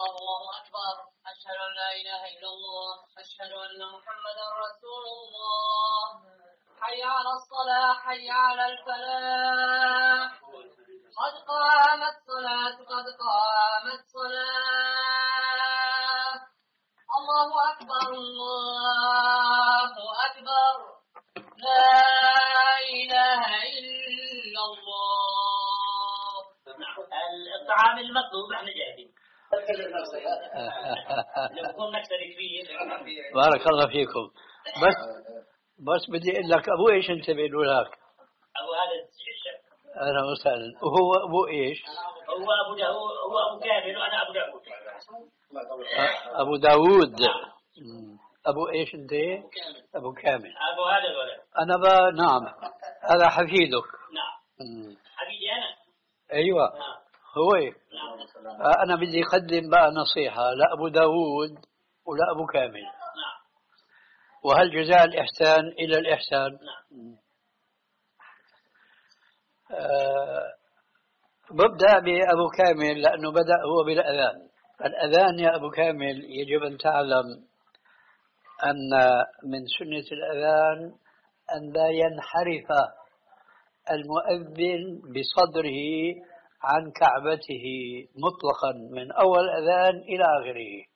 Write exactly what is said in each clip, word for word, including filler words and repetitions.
الله أكبر أشهد أن لا إله إلا الله أشهد أن محمدا رسول الله حي على الصلاة حي على الفلاح قد قامت الصلاة قد قامت الصلاة الله أكبر الله أكبر لا إله إلا الله. الطعام المطلوب احنا جاهزين. بارك الله فيكم. بس بس بدي اقول لك ابو ايش انت بيقولوا لك؟ ابو هذا الشيخ. اهلا وسهلا. وهو ابو ايش؟ هو ابو داوود هو ابو كامل وانا ابو داوود. ابو داوود. ابو ايش انت؟ ابو كامل. ابو هذا الولد. انا ب... نعم هذا حفيدك. نعم. حفيدي انا. ايوه. نعم. هو. نعم. انا بدي اقدم بقى نصيحه لابو داوود ولا ابو كامل. نعم. وهل جزاء الاحسان الى الاحسان؟ نعم. أه ببدأ بأبو كامل لأنه بدأ هو بالأذان. الأذان يا أبو كامل يجب أن تعلم أن من سنة الأذان أن لا ينحرف المؤذن بصدره عن كعبته مطلقا من أول أذان إلى آخره.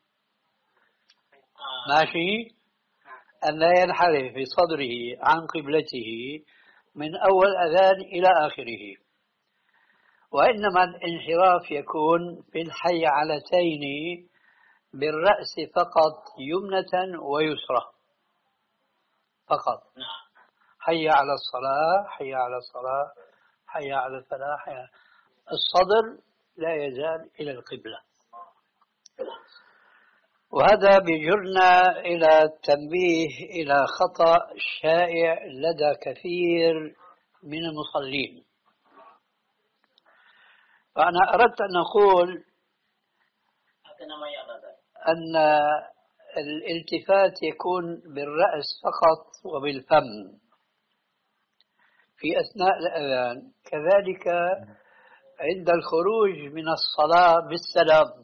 ماشي؟ أن لا ينحرف بصدره عن قبلته من أول أذان إلى آخره، وإنما الانحراف يكون في الحي علتين بالرأس فقط يمنة ويسرى فقط. حي على الصلاة حي على الصلاة حي على الفلاح حي على الصدر لا يزال إلى القبلة. وهذا بيجرنا إلى التنبيه إلى خطأ شائع لدى كثير من المصلين. فأنا أردت أن أقول أن الالتفات يكون بالرأس فقط وبالفم في أثناء الأذان، كذلك عند الخروج من الصلاة بالسلام.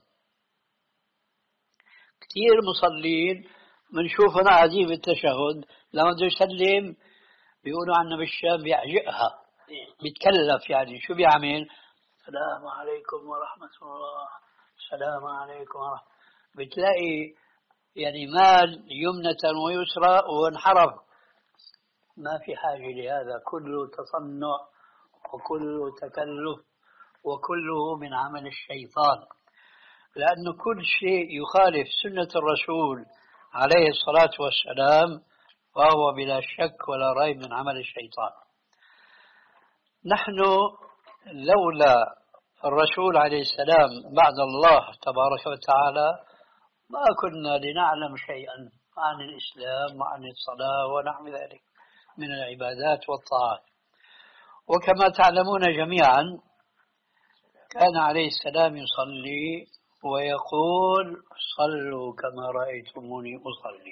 كثير مصلين بنشوفهم قاعدين بالتشهد لما بده يسلم بيقولوا عنا بالشام بيعجقها بيتكلف، يعني شو بيعمل؟ السلام عليكم ورحمة الله السلام عليكم ورحمة. بتلاقي يعني مال يمنة ويسرى وانحرف. ما في حاجة لهذا، كله تصنع وكله تكلف وكله من عمل الشيطان، لأنه كل شيء يخالف سنة الرسول عليه الصلاة والسلام وهو بلا شك ولا ريب من عمل الشيطان. نحن لولا الرسول عليه السلام بعد الله تبارك وتعالى ما كنا لنعلم شيئا عن الإسلام وعن الصلاة ونحو ذلك من العبادات والطاعات. وكما تعلمون جميعا كان عليه السلام يصلي ويقول صلوا كما رأيتموني أصلي.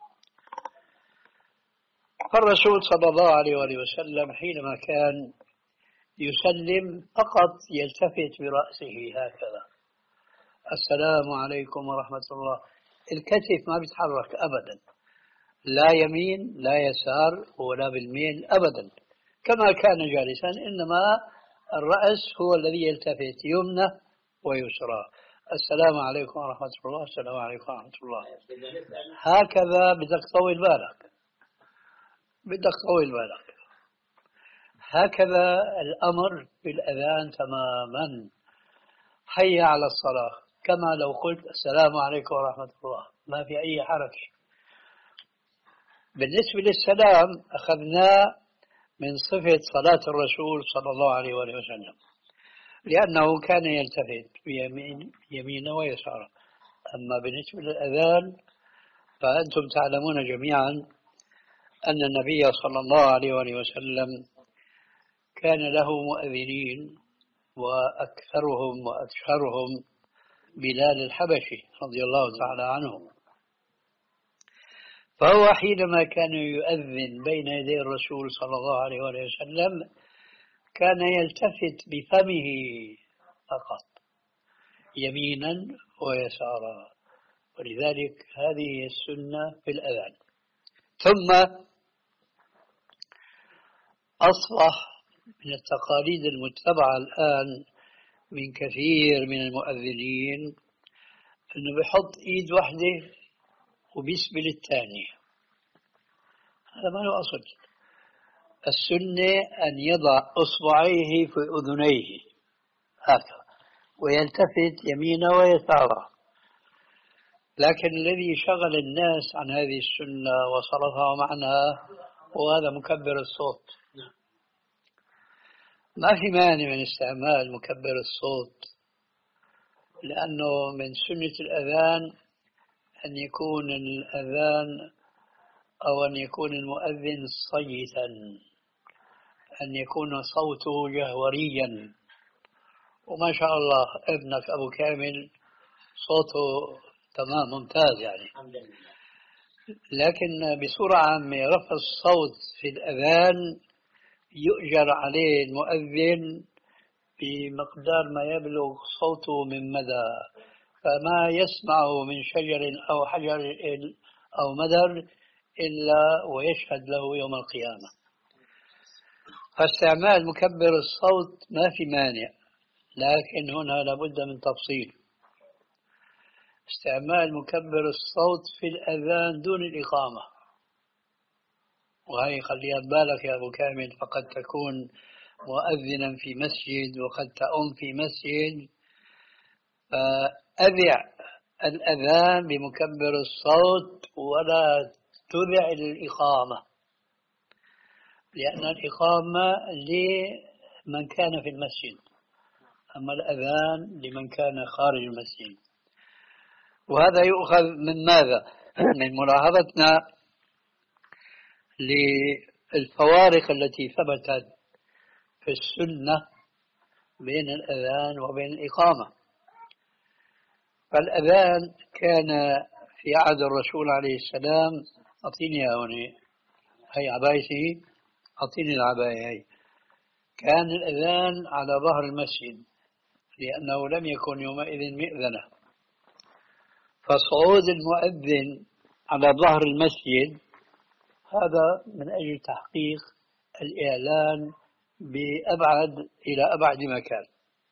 فالرسول صلى الله عليه وآله وسلم حينما كان يسلم فقط يلتفت برأسه هكذا السلام عليكم ورحمة الله، الكتف ما بيتحرك أبدا، لا يمين لا يسار ولا بالميل أبدا كما كان جالسا، إنما الرأس هو الذي يلتفت يمنى ويسرى. السلام عليكم ورحمة الله السلام عليكم ورحمة الله. هكذا بدك طول بالك بدك طول بالك هكذا الأمر بالأذان تماما. حي على الصلاة كما لو قلت السلام عليكم ورحمة الله، ما في أي حركة. بالنسبة للسلام أخذناه من صفة صلاة الرسول صلى الله عليه وآله وسلم، لأنه كان يلتفت بيمين يمين ويسار. أما بالنسبة للأذان فأنتم تعلمون جميعا أن النبي صلى الله عليه وآله وسلم كان له مؤذنين، وأكثرهم وأشهرهم بلال الحبشي رضي الله تعالى عنه. فهو حينما كان يؤذن بين يدي الرسول صلى الله عليه وآله وسلم كان يلتفت بفمه فقط يمينا ويسارا. ولذلك هذه هي السنة في الأذان. ثم أصبح من التقاليد المتبعة الآن من كثير من المؤذنين أنه بيحط إيد واحدة وبيسبل الثانية. هذا ما له أصل. السنة أن يضع إصبعيه في أذنيه هكذا ويلتفت يمينا ويسارا. لكن الذي شغل الناس عن هذه السنة وصرفها معناها هو هذا مكبر الصوت. ما في مانع من استعمال مكبر الصوت، لأنه من سنة الأذان أن يكون الأذان أو أن يكون المؤذن صيتا، أن يكون صوته جهوريا. وما شاء الله ابنك أبو كامل صوته تمام ممتاز يعني. لكن بصورة عامة رفع الصوت في الأذان يؤجر عليه المؤذن بمقدار ما يبلغ صوته من مدى، فما يسمعه من شجر أو حجر أو مدر إلا ويشهد له يوم القيامة. فاستعمال مكبر الصوت ما في مانع، لكن هنا لابد من تفصيل. استعمال مكبر الصوت في الأذان دون الإقامة، وهي خليها بالك يا أبو كامل، فقد تكون مؤذنا في مسجد وقد تؤم في مسجد، فأذع الأذان بمكبر الصوت ولا تذع الإقامة، لأن الإقامة لمن كان في المسجد، أما الأذان لمن كان خارج المسجد. وهذا يؤخذ من ماذا؟ من ملاحظتنا للفوارق التي ثبتت في السنة بين الأذان وبين الإقامة. فالأذان كان في عهد الرسول عليه السلام، أعطيني يا هوني هي عبايتي، أعطيني العباية هي. كان الأذان على ظهر المسجد لأنه لم يكن يومئذ مئذنة، فصعود المؤذن على ظهر المسجد هذا من أجل تحقيق الإعلان بأبعد إلى أبعد مكان.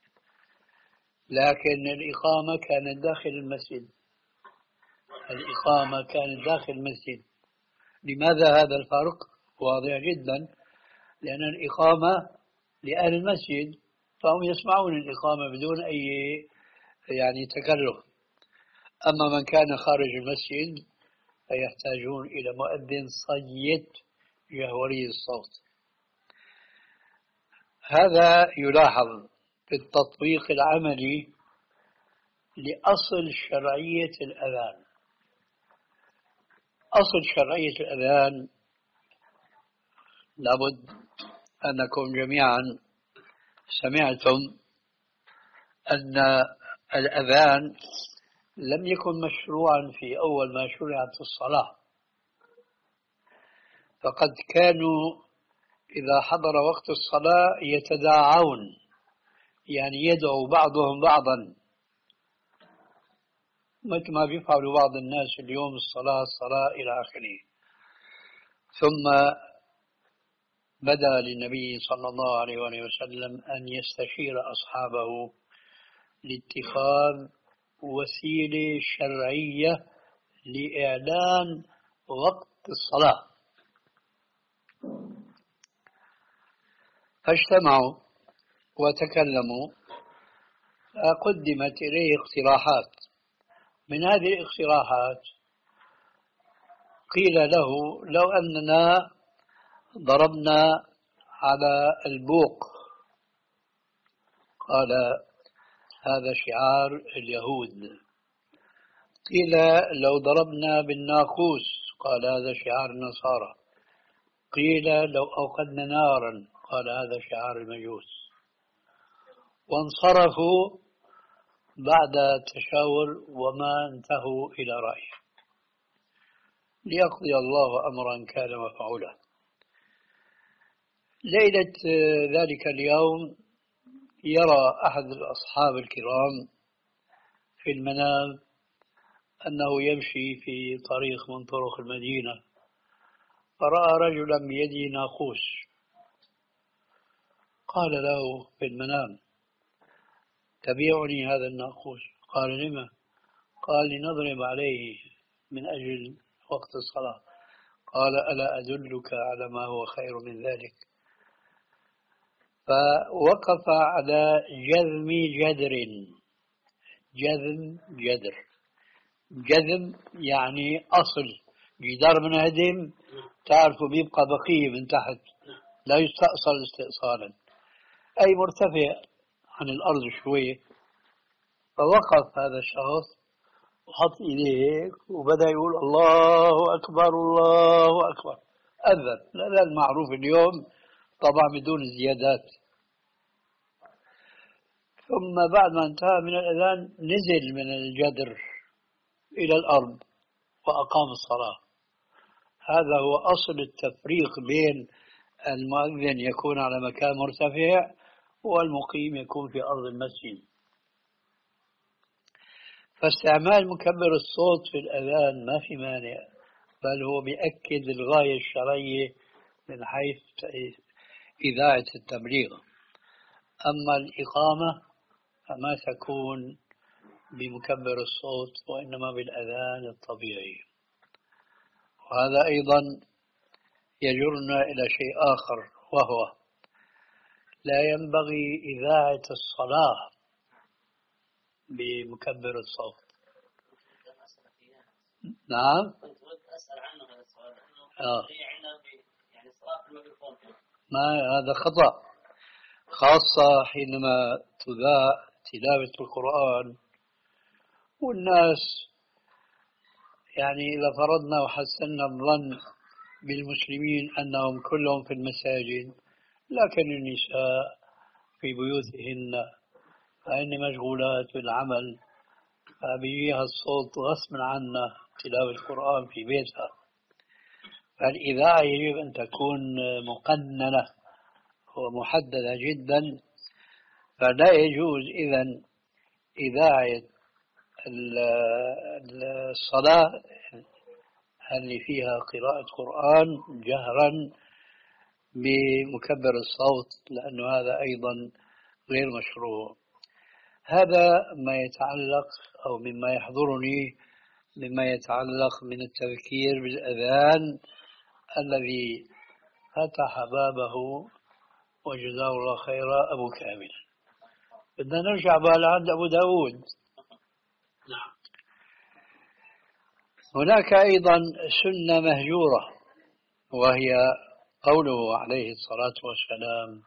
لكن الإقامة كانت داخل المسجد، الإقامة كانت داخل المسجد. لماذا هذا الفرق؟ واضح جدا، لأن الإقامة لأهل المسجد فهم يسمعون الإقامة بدون أي يعني تكلف، أما من كان خارج المسجد فيحتاجون إلى مؤذن صيت جهوري الصوت. هذا يلاحظ في التطبيق العملي لأصل شرعية الأذان. أصل شرعية الأذان لابد أنكم جميعا سمعتم أن الأذان لم يكن مشروعا في أول ما شرعت الصلاة، فقد كانوا إذا حضر وقت الصلاة يتداعون، يعني يدعو بعضهم بعضا مثل ما بيفعلوا بعض الناس اليوم، الصلاة الصلاة إلى آخره. ثم بدأ للنبي صلى الله عليه وسلم أن يستشير أصحابه لاتخاذ وسيلة شرعية لإعلان وقت الصلاة، فاجتمعوا وتكلموا، فقدمت إليه اقتراحات. من هذه الاقتراحات قيل له لو أننا ضربنا على البوق، قال هذا شعار اليهود. قيل لو ضربنا بالناقوس، قال هذا شعار النصارى. قيل لو أوقدنا نارا، قال هذا شعار المجوس. وانصرفوا بعد تشاور وما انتهوا إلى رأي، ليقضي الله أمرا كان مفعولا. ليلة ذلك اليوم يرى أحد الأصحاب الكرام في المنام أنه يمشي في طريق من طرق المدينة، فرأى رجلا بيده ناقوس، قال له في المنام: تبيعني هذا الناقوس؟ قال: لما؟ قال: لنضرب عليه من أجل وقت الصلاة. قال: ألا أدلك على ما هو خير من ذلك؟ فوقف على جذم جدر. جذم جدر جذم يعني أصل جدار منهدم، تعرفوا بيبقى بقية من تحت لا يستأصل استئصالا، أي مرتفع عن الأرض شوية. فوقف هذا الشخص وحط إيديه هيك وبدأ يقول: الله أكبر الله أكبر. أذن لا المعروف اليوم طبعا بدون زيادات. ثم بعد ما انتهى من الأذان نزل من الجدر إلى الأرض وأقام الصلاة. هذا هو أصل التفريق بين المؤذن يكون على مكان مرتفع والمقيم يكون في أرض المسجد. فاستعمال مكبر الصوت في الأذان ما في مانع، بل هو بيأكد الغاية الشرعية من حيث إذاعة التبليغ. أما الإقامة فما تكون بمكبر الصوت وإنما بالأذان الطبيعي. وهذا أيضا يجرنا إلى شيء آخر، وهو لا ينبغي إذاعة الصلاة بمكبر الصوت. نعم. أسأل عنه هذا السؤال. آه. يعني صلاة الميكروفون. ما هذا خطأ، خاصة حينما تذاع تلاوة القرآن والناس، يعني إذا فرضنا وحسنا الظن بالمسلمين أنهم كلهم في المساجد، لكن النساء في بيوتهن فإن مشغولات بالعمل، فبيجيها الصوت غصب عنا تلاوة القرآن في بيتها. فالإذاعة يجب أن تكون مقننة ومحددة جدا، فلا يجوز إذن إذاعة الصلاة اللي فيها قراءة قرآن جهرا بمكبر الصوت، لأنه هذا أيضا غير مشروع. هذا ما يتعلق أو مما يحضرني مما يتعلق من التذكير بالأذان الذي فتح بابه وجزاه الله خيرا أبو كامل. بدنا نرجع بقى لعند أبو داود. نعم. هناك أيضا سنة مهجورة، وهي قوله عليه الصلاة والسلام: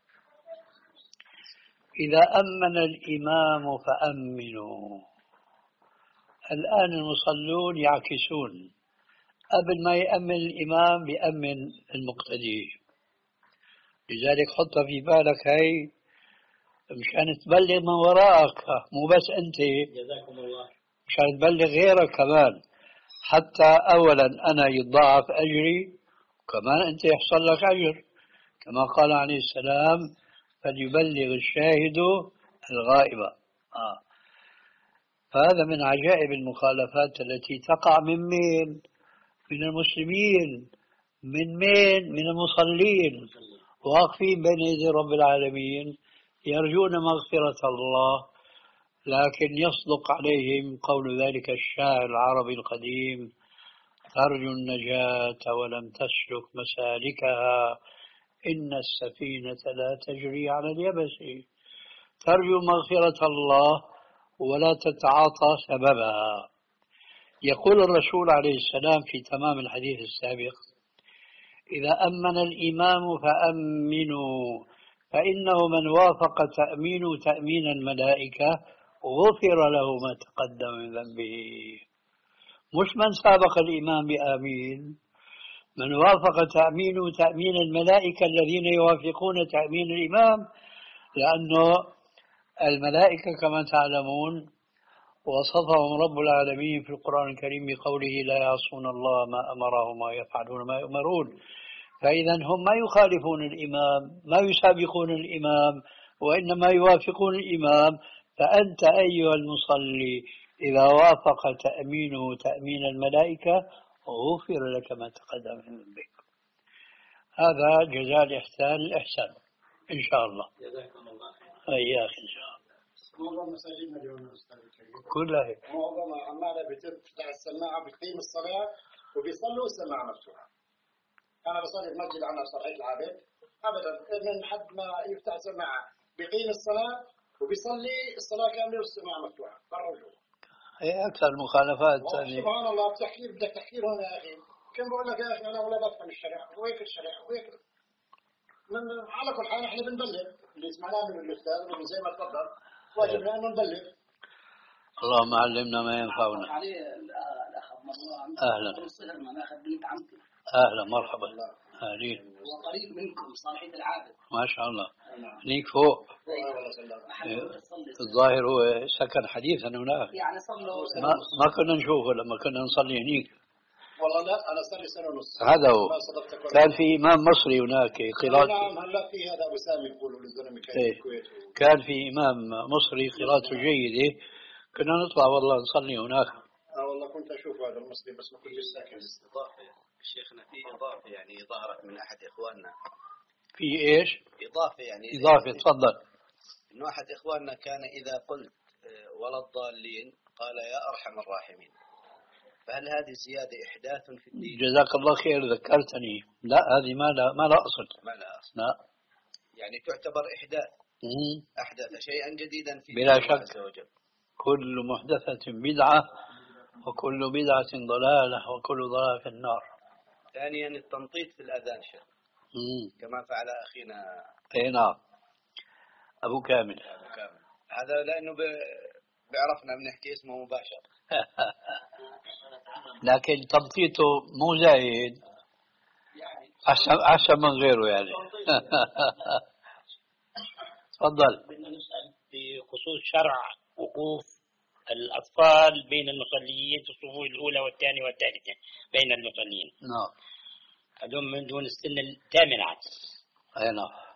إذا أمن الإمام فأمنوا. الآن المصلون يعكسون، قبل ما يأمن الإمام بيأمن المقتدي. لذلك حط في بالك هاي مشان تبلغ من وراءك، مو بس أنت، جزاكم الله، مشان تبلغ غيرك كمان، حتى أولا أنا يضاعف أجري، وكمان أنت يحصل لك أجر، كما قال عليه السلام: فليبلغ الشاهد الغائب. آه. فهذا من عجائب المخالفات التي تقع من مين؟ من المسلمين. من مين؟ من المصلين واقفين بين يدي رب العالمين يرجون مغفرة الله، لكن يصدق عليهم قول ذلك الشاعر العربي القديم: ترجو النجاة ولم تسلك مسالكها، إن السفينة لا تجري على اليبس. ترجو مغفرة الله ولا تتعاطى سببها. يقول الرسول عليه السلام في تمام الحديث السابق: إذا أمن الإمام فأمنوا، فإنه من وافق تأمين تأمين الملائكة غفر له ما تقدم من ذنبه. مش من سابق الإمام بآمين، من وافق تأمين تأمين الملائكة الذين يوافقون تأمين الإمام، لأنه الملائكة كما تعلمون وصفهم رب العالمين في القرآن الكريم بقوله: لا يعصون الله ما أمرهم ويفعلون ما يؤمرون. فإذا هم ما يخالفون الإمام، ما يسابقون الإمام، وإنما يوافقون الإمام، فأنت أيها المصلي إذا وافق تأمينه تأمين الملائكة غفر لك ما تقدم من ذنبك. هذا جزاء الإحسان الإحسان إن شاء الله. جزاكم الله خير. إياك إن شاء الله. معظم مساجدنا اليوم أستاذ الكريم كلها هيك. معظم عمالة بتفتح السماعة بتقيم الصلاة وبيصلوا السماعة مفتوحة. أنا بصلي في مسجد عنا صلاة العابد أبدا من حد ما يفتح السماعة بيقيم الصلاة وبيصلي الصلاة كاملة والسماعة مفتوحة برا وجوه. هي أكثر مخالفات. سبحان الله بتحكي بدك تحكي هون يا أخي. كم بقول لك يا أخي أنا ولا بفهم الشريعة وهيك الشريعة وهيك. من على كل حال إحنا بنبلغ اللي سمعناه من الأستاذ من زي ما تفضل واجبنا أن نبلغ. اللهم علمنا ما ينفعنا. عليه الأخ مروان. أهلا. ما ناخذ بنت عمتي. أهلا مرحبا. أهلين. وقريب منكم صالحية العابد. ما شاء الله. هنيك فوق. الظاهر هو سكن حديثا هناك. يعني صلوا ما ما كنا نشوفه لما كنا نصلي هنيك. والله لا أنا صار لي سنة ونص. هذا هو. كان في إمام مصري هناك قراءة. نعم هلا في هذا أبو سامي يقولوا للزلمة كان في الكويت. كان في إمام مصري قراءته جيدة كنا نطلع والله نصلي هناك. آه والله كنت أشوف هذا المصري بس ما كنت ساكن. إضافة شيخنا في إضافة يعني ظهرت من أحد إخواننا. في إيش؟ إضافة يعني. إضافة تفضل. إنه أحد إخواننا كان إذا قلت ولا الضالين قال يا أرحم الراحمين. فهل هذه زيادة إحداث في الدين؟ جزاك الله خير ذكرتني. لا هذه ما لا ما لا أصل. ما لا أصل. لا. يعني تعتبر إحداث. مم. أحدث شيئا جديدا في بلا الله شك. عز وجل. كل محدثة بدعة وكل بدعة ضلالة وكل ضلالة في النار. ثانيا التنطيط في الأذان شيخ. كما فعل أخينا. أي نعم. أبو كامل. أبو كامل. هذا لأنه ب... بعرفنا بنحكي اسمه مباشر. لكن تنطيطه مو زايد. أحسن أحسن من غيره يعني. تفضل. بدنا نسأل بخصوص شرع وقوف الأطفال بين المصليين في الصفوف الأولى والثانية والثالثة بين المصلين. نعم. هذول من دون السن الثامنة. أي نعم.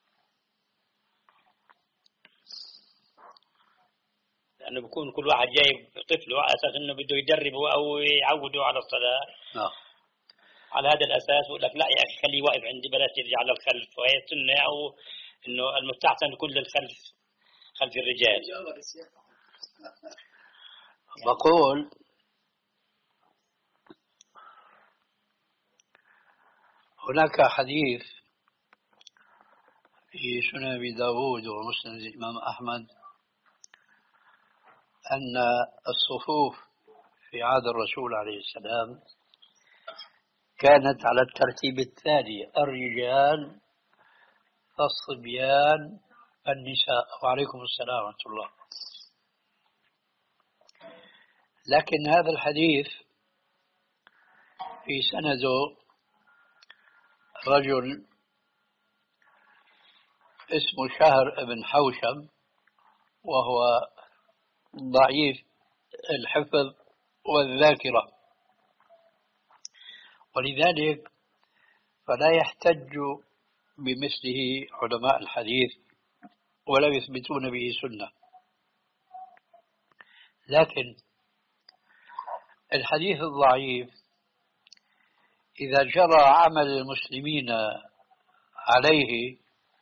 لأنه بيكون كل واحد جايب طفله على أساس إنه بده يدربه أو يعوده على الصلاة. نعم. على هذا الأساس يقول لك لا يا أخي خليه واقف عندي بلاش يرجع على الخلف وهي سنة أو إنه المستحسن كل الخلف خلف الرجال. بقول هناك حديث في سنن أبي داود ومسند الإمام أحمد أن الصفوف في عهد الرسول عليه السلام كانت على الترتيب التالي: الرجال، الصبيان، النساء. وعليكم السلام ورحمة الله. لكن هذا الحديث في سنده رجل اسمه شهر بن حوشب وهو ضعيف الحفظ والذاكرة، ولذلك فلا يحتج بمثله علماء الحديث ولا يثبتون به سنة. لكن الحديث الضعيف إذا جرى عمل المسلمين عليه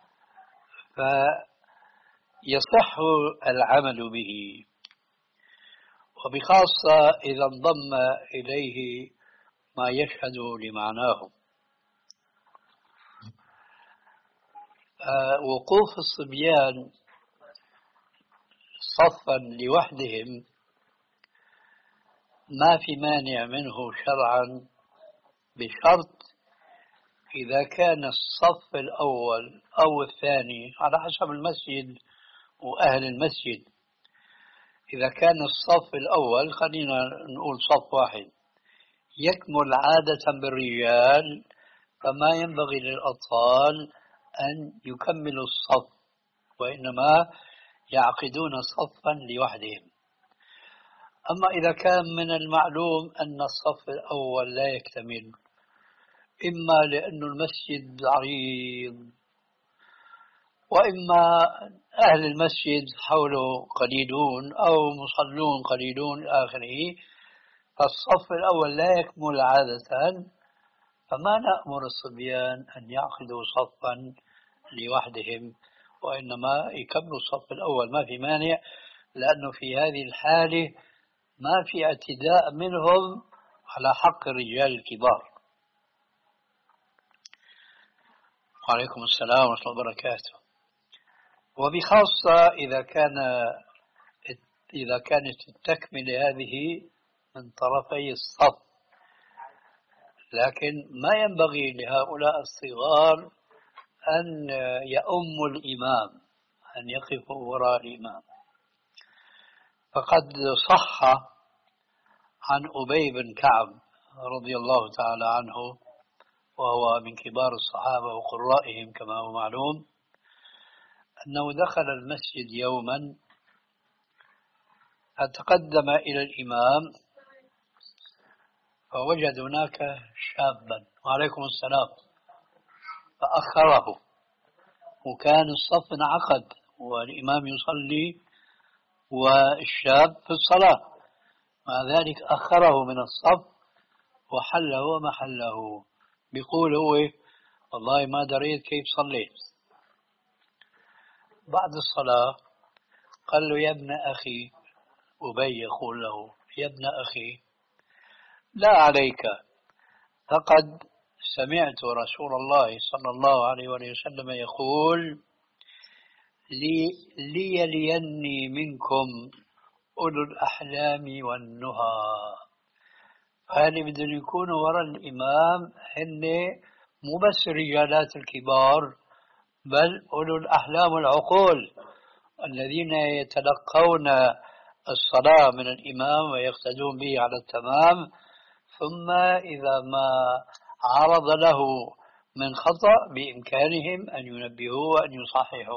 فيصح العمل به، وبخاصة إذا انضم إليه ما يشهد لمعناه. وقوف الصبيان صفا لوحدهم ما في مانع منه شرعا، بشرط إذا كان الصف الأول أو الثاني على حسب المسجد وأهل المسجد. إذا كان الصف الأول خلينا نقول صف واحد يكمل عادة بالرجال، فما ينبغي للأطفال أن يكملوا الصف، وإنما يعقدون صفا لوحدهم. أما إذا كان من المعلوم أن الصف الأول لا يكتمل، إما لأن المسجد عريض وإما أهل المسجد حوله قليلون أو مصلون قليلون إلى آخره، فالصف الأول لا يكمل عادة، فما نأمر الصبيان أن يعقدوا صفا لوحدهم، وإنما يكملوا الصف الأول، ما في مانع، لأنه في هذه الحالة ما في اعتداء منهم على حق الرجال الكبار. وعليكم السلام ورحمة الله وبركاته. وبخاصة إذا كان إذا كانت التكملة هذه من طرفي الصف، لكن ما ينبغي لهؤلاء الصغار أن يؤموا الإمام، أن يقفوا وراء الإمام. فقد صح عن أبي بن كعب رضي الله تعالى عنه، وهو من كبار الصحابة وقرائهم كما هو معلوم، أنه دخل المسجد يوما فتقدم إلى الإمام فوجد هناك شابا، وعليكم السلام، فأخره، وكان الصف انعقد والإمام يصلي والشاب في الصلاة، مع ذلك أخره من الصف وحل هو محله، بيقول هو والله ما دريت كيف صليت. بعد الصلاة قال له يا ابن أخي، أبي يقول له يا ابن أخي لا عليك، فقد سمعت رسول الله صلى الله عليه وسلم يقول لي ليليني منكم أولو الأحلام والنهى. هل بدهم يكونوا وراء الإمام هن مو بس الرجالات الكبار، بل أولو الأحلام والعقول الذين يتلقون الصلاة من الإمام ويقتدون به على التمام، ثم إذا ما عرض له من خطأ بإمكانهم أن ينبهوه وأن يصححوا.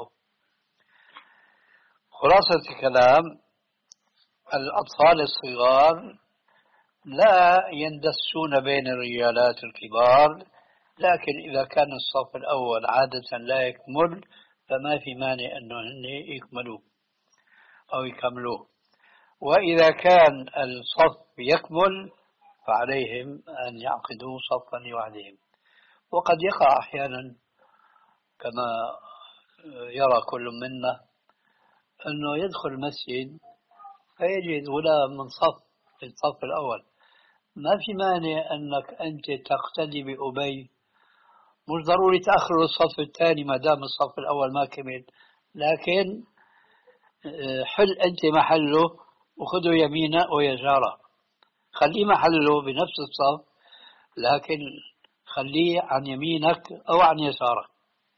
خلاصة الكلام، الأطفال الصغار لا يندسون بين الرجالات الكبار، لكن إذا كان الصف الأول عادة لا يكمل فما في مانع أنه يكملوا أو يكملوه، وإذا كان الصف يكمل فعليهم أن يعقدوا صفا لوحدهم. وقد يقع أحيانا كما يرى كل منا أنه يدخل المسجد فيجد غلام من صف في الصف الأول، ما في مانع أنك أنت تقتدي بأبي، مش ضروري تأخر الصف الثاني ما دام الصف الأول ما كمل، لكن حل أنت محله وخذوا يمينه ويساره، خليه محله بنفس الصف لكن خليه عن يمينك أو عن يسارك.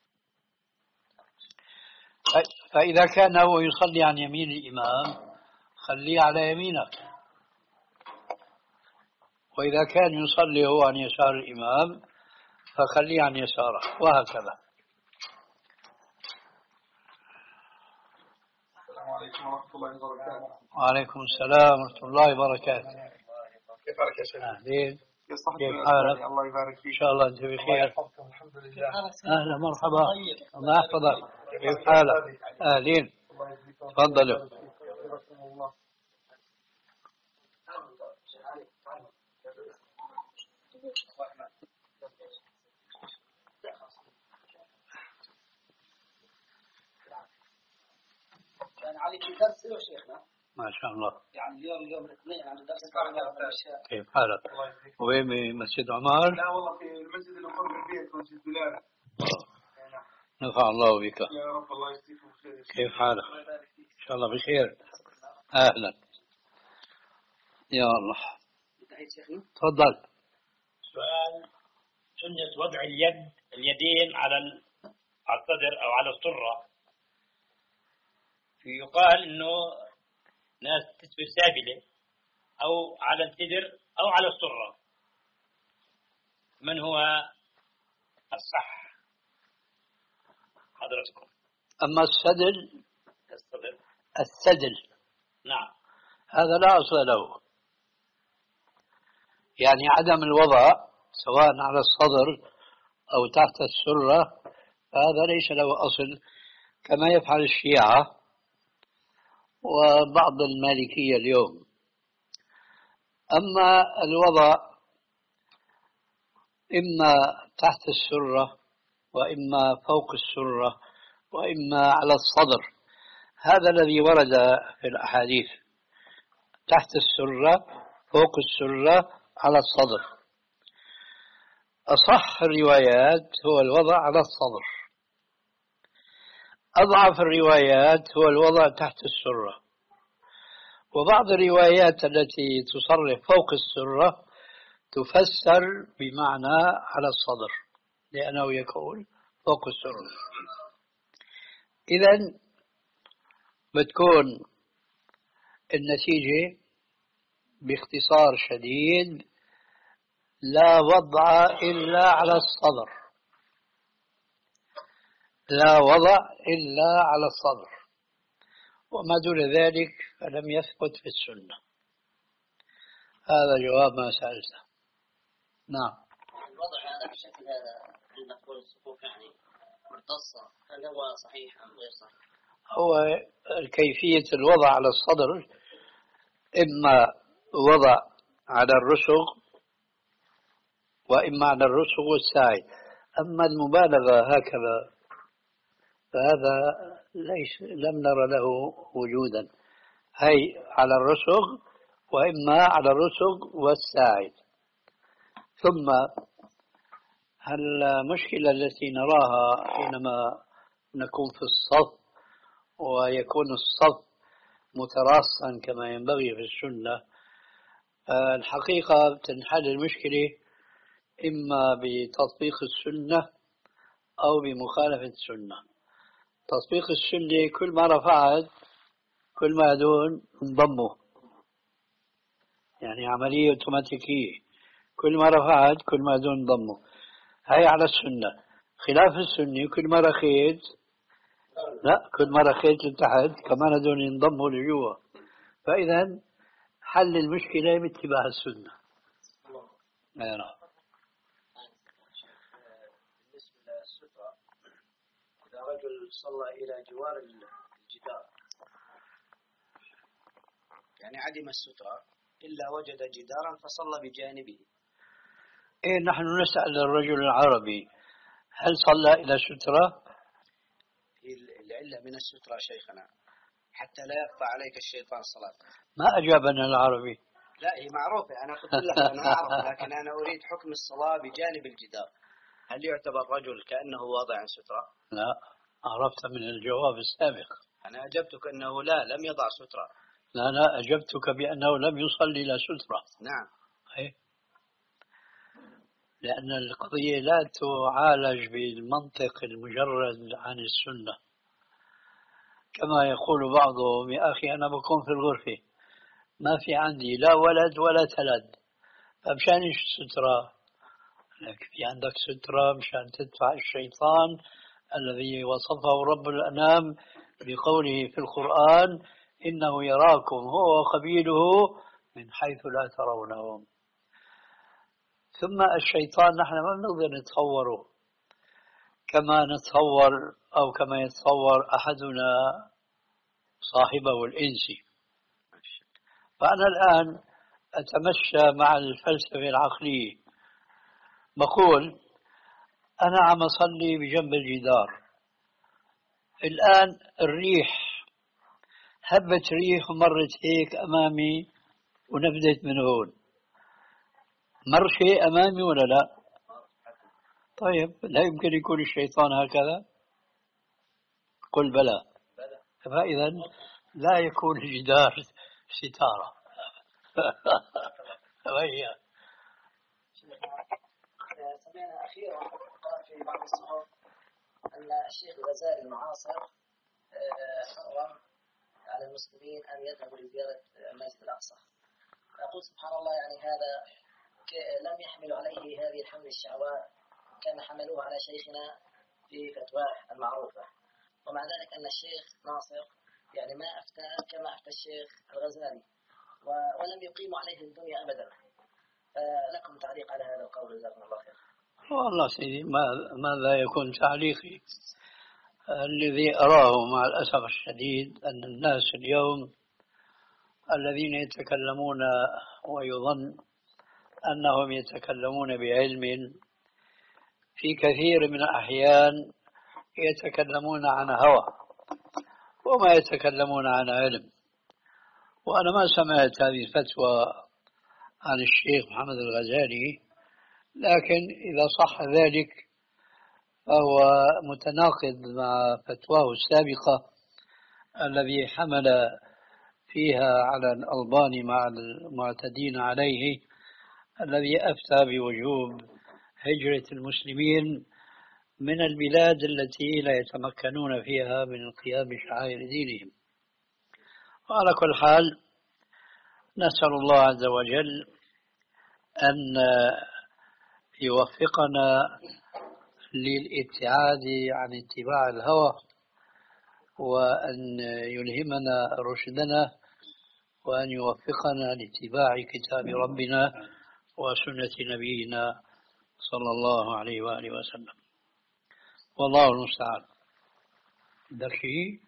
فإذا كان هو يصلي عن يمين الإمام خليه على يمينك، وإذا كان يصلي هو عن يسار الإمام فخليه عن يساره، وهكذا. السلام عليكم ورحمة الله وبركاته. وعليكم السلام ورحمة الله وبركاته. كيف حالك يا شيخ؟ أهلين. كيف حالك؟ الله يبارك فيك. إن شاء الله أنت بخير. الحمد لله. أهلا مرحبا. الله يحفظك. كيف حالك؟ أهلين. تفضلوا. كان عليك درس يا شيخنا؟ ما شاء الله. يعني اليوم يوم الاثنين عندي درس. كيف حالك؟ وين مسجد عمار؟ لا والله في المسجد اللي قرب البيت، مسجد بلال. نفع الله بك. يا رب الله يجزيكم خير. كيف حالك؟ إن شاء الله بخير. أهلا. يا الله. تفضل. سؤال: سنة وضع اليد اليدين على على الصدر أو على السرة. يقال إنه ناس تسوي سابلة أو على الصدر أو على السرة، من هو الصح حضرتكم؟ أما السدل الصدر السدل نعم، هذا لا أصل له، يعني عدم الوضع سواء على الصدر أو تحت السرة هذا ليس له أصل، كما يفعل الشيعة وبعض المالكية اليوم. أما الوضع إما تحت السرة وإما فوق السرة وإما على الصدر، هذا الذي ورد في الأحاديث، تحت السرة، فوق السرة، على الصدر. أصح الروايات هو الوضع على الصدر، أضعف الروايات هو الوضع تحت السرة. وبعض الروايات التي تصرح فوق السرة تفسر بمعنى على الصدر، لأنه يقول فوق السرة. إذن بتكون النتيجة باختصار شديد لا وضع إلا على الصدر، لا وضع إلا على الصدر، وما دون ذلك فلم يثبت في السنة. هذا جواب ما سألته. نعم. الوضع هذا بالشكل هذا عند نقول الصفوف يعني مرتصة، هل هو صحيح أم غير صحيح؟ هو كيفية الوضع على الصدر إما وضع على الرسغ وإما على الرسغ والساعد. أما المبالغة هكذا فهذا ليس لم نرى له وجودا، هي على الرسغ وإما على الرسغ والساعد. ثم المشكلة التي نراها حينما نكون في الصف ويكون الصف متراصا كما ينبغي في السنة، الحقيقة تنحل المشكلة إما بتطبيق السنة أو بمخالفة السنة. تطبيق السنة كل ما رفعت كل ما دون انضموا، يعني عملية اوتوماتيكية، كل ما رفعت كل ما دون انضموا، هاي على السنة. خلاف السنة كل ما رخيت لا كل ما رخيت لتحت كمان دون ينضموا لجوا. فإذا حل المشكلة باتباع السنة. نعم. بالنسبة للسترة، إذا رجل صلى إلى جوار الجدار يعني عدم السترة إلا وجد جدارا فصلى بجانبه. إيه، نحن نسأل الرجل العربي هل صلى إلى سترة؟ العلة من السترة شيخنا حتى لا يقطع عليك الشيطان صلاة. ما أجابنا العربي. لا هي معروفة، أنا قلت لك أنا أعرف، لكن أنا أريد حكم الصلاة بجانب الجدار. هل يعتبر رجل كأنه واضع سترة؟ لا، عرفت من الجواب السابق. أنا أجبتك أنه لا لم يضع سترة. لا لا أجبتك بأنه لم يصلي إلى سترة. نعم. أي. لأن القضية لا تعالج بالمنطق المجرد عن السنة، كما يقول بعضهم يا أخي أنا بكون في الغرفة ما في عندي لا ولد ولا تلد، فمشان إيش سترة؟ لك في عندك سترة مشان تدفع الشيطان الذي وصفه رب الأنام بقوله في القرآن إنه يراكم هو وقبيله من حيث لا ترونهم. ثم الشيطان نحن ما بنقدر نتصوره كما نتصور أو كما يتصور أحدنا صاحبه الإنسي. فأنا الآن أتمشى مع الفلسفة العقلية، بقول أنا عم أصلي بجنب الجدار، الآن الريح هبت ريح ومرت هيك أمامي ونبدت من هون، مر شيء أمامي ولا لا؟ طيب لا يمكن يكون الشيطان هكذا؟ قل بلى. فإذا لا يكون الجدار ستارة. وهي سمعنا أخيرا قال في بعض الصحف أن الشيخ الغزالي المعاصر حرم على المسلمين أن يذهبوا لزيارة المسجد الأقصى. أقول سبحان الله، يعني هذا لم يحملوا عليه هذه الحمل الشعواء كما حملوه على شيخنا في فتواه المعروفة، ومع ذلك أن الشيخ ناصر يعني ما أفتى كما أفتى الشيخ الغزالي ولم يقيموا عليه الدنيا أبدا. لكم تعليق على هذا القول؟ جزاكم الله خير. والله سيدي ما ماذا يكون تعليقي؟ الذي أراه مع الأسف الشديد أن الناس اليوم الذين يتكلمون ويظن أنهم يتكلمون بعلم في كثير من الأحيان يتكلمون عن هوى وما يتكلمون عن علم. وأنا ما سمعت هذه الفتوى عن الشيخ محمد الغزالي، لكن إذا صح ذلك فهو متناقض مع فتواه السابقة الذي حمل فيها على الألباني مع المعتدين عليه، الذي أفتى بوجوب هجرة المسلمين من البلاد التي لا يتمكنون فيها من القيام بشعائر دينهم. وعلى كل حال نسأل الله عز وجل أن يوفقنا للابتعاد عن اتباع الهوى، وأن يلهمنا رشدنا، وأن يوفقنا لاتباع كتاب ربنا وسنة نبينا صلى الله عليه وآله وسلم. والله المستعان. ده شيء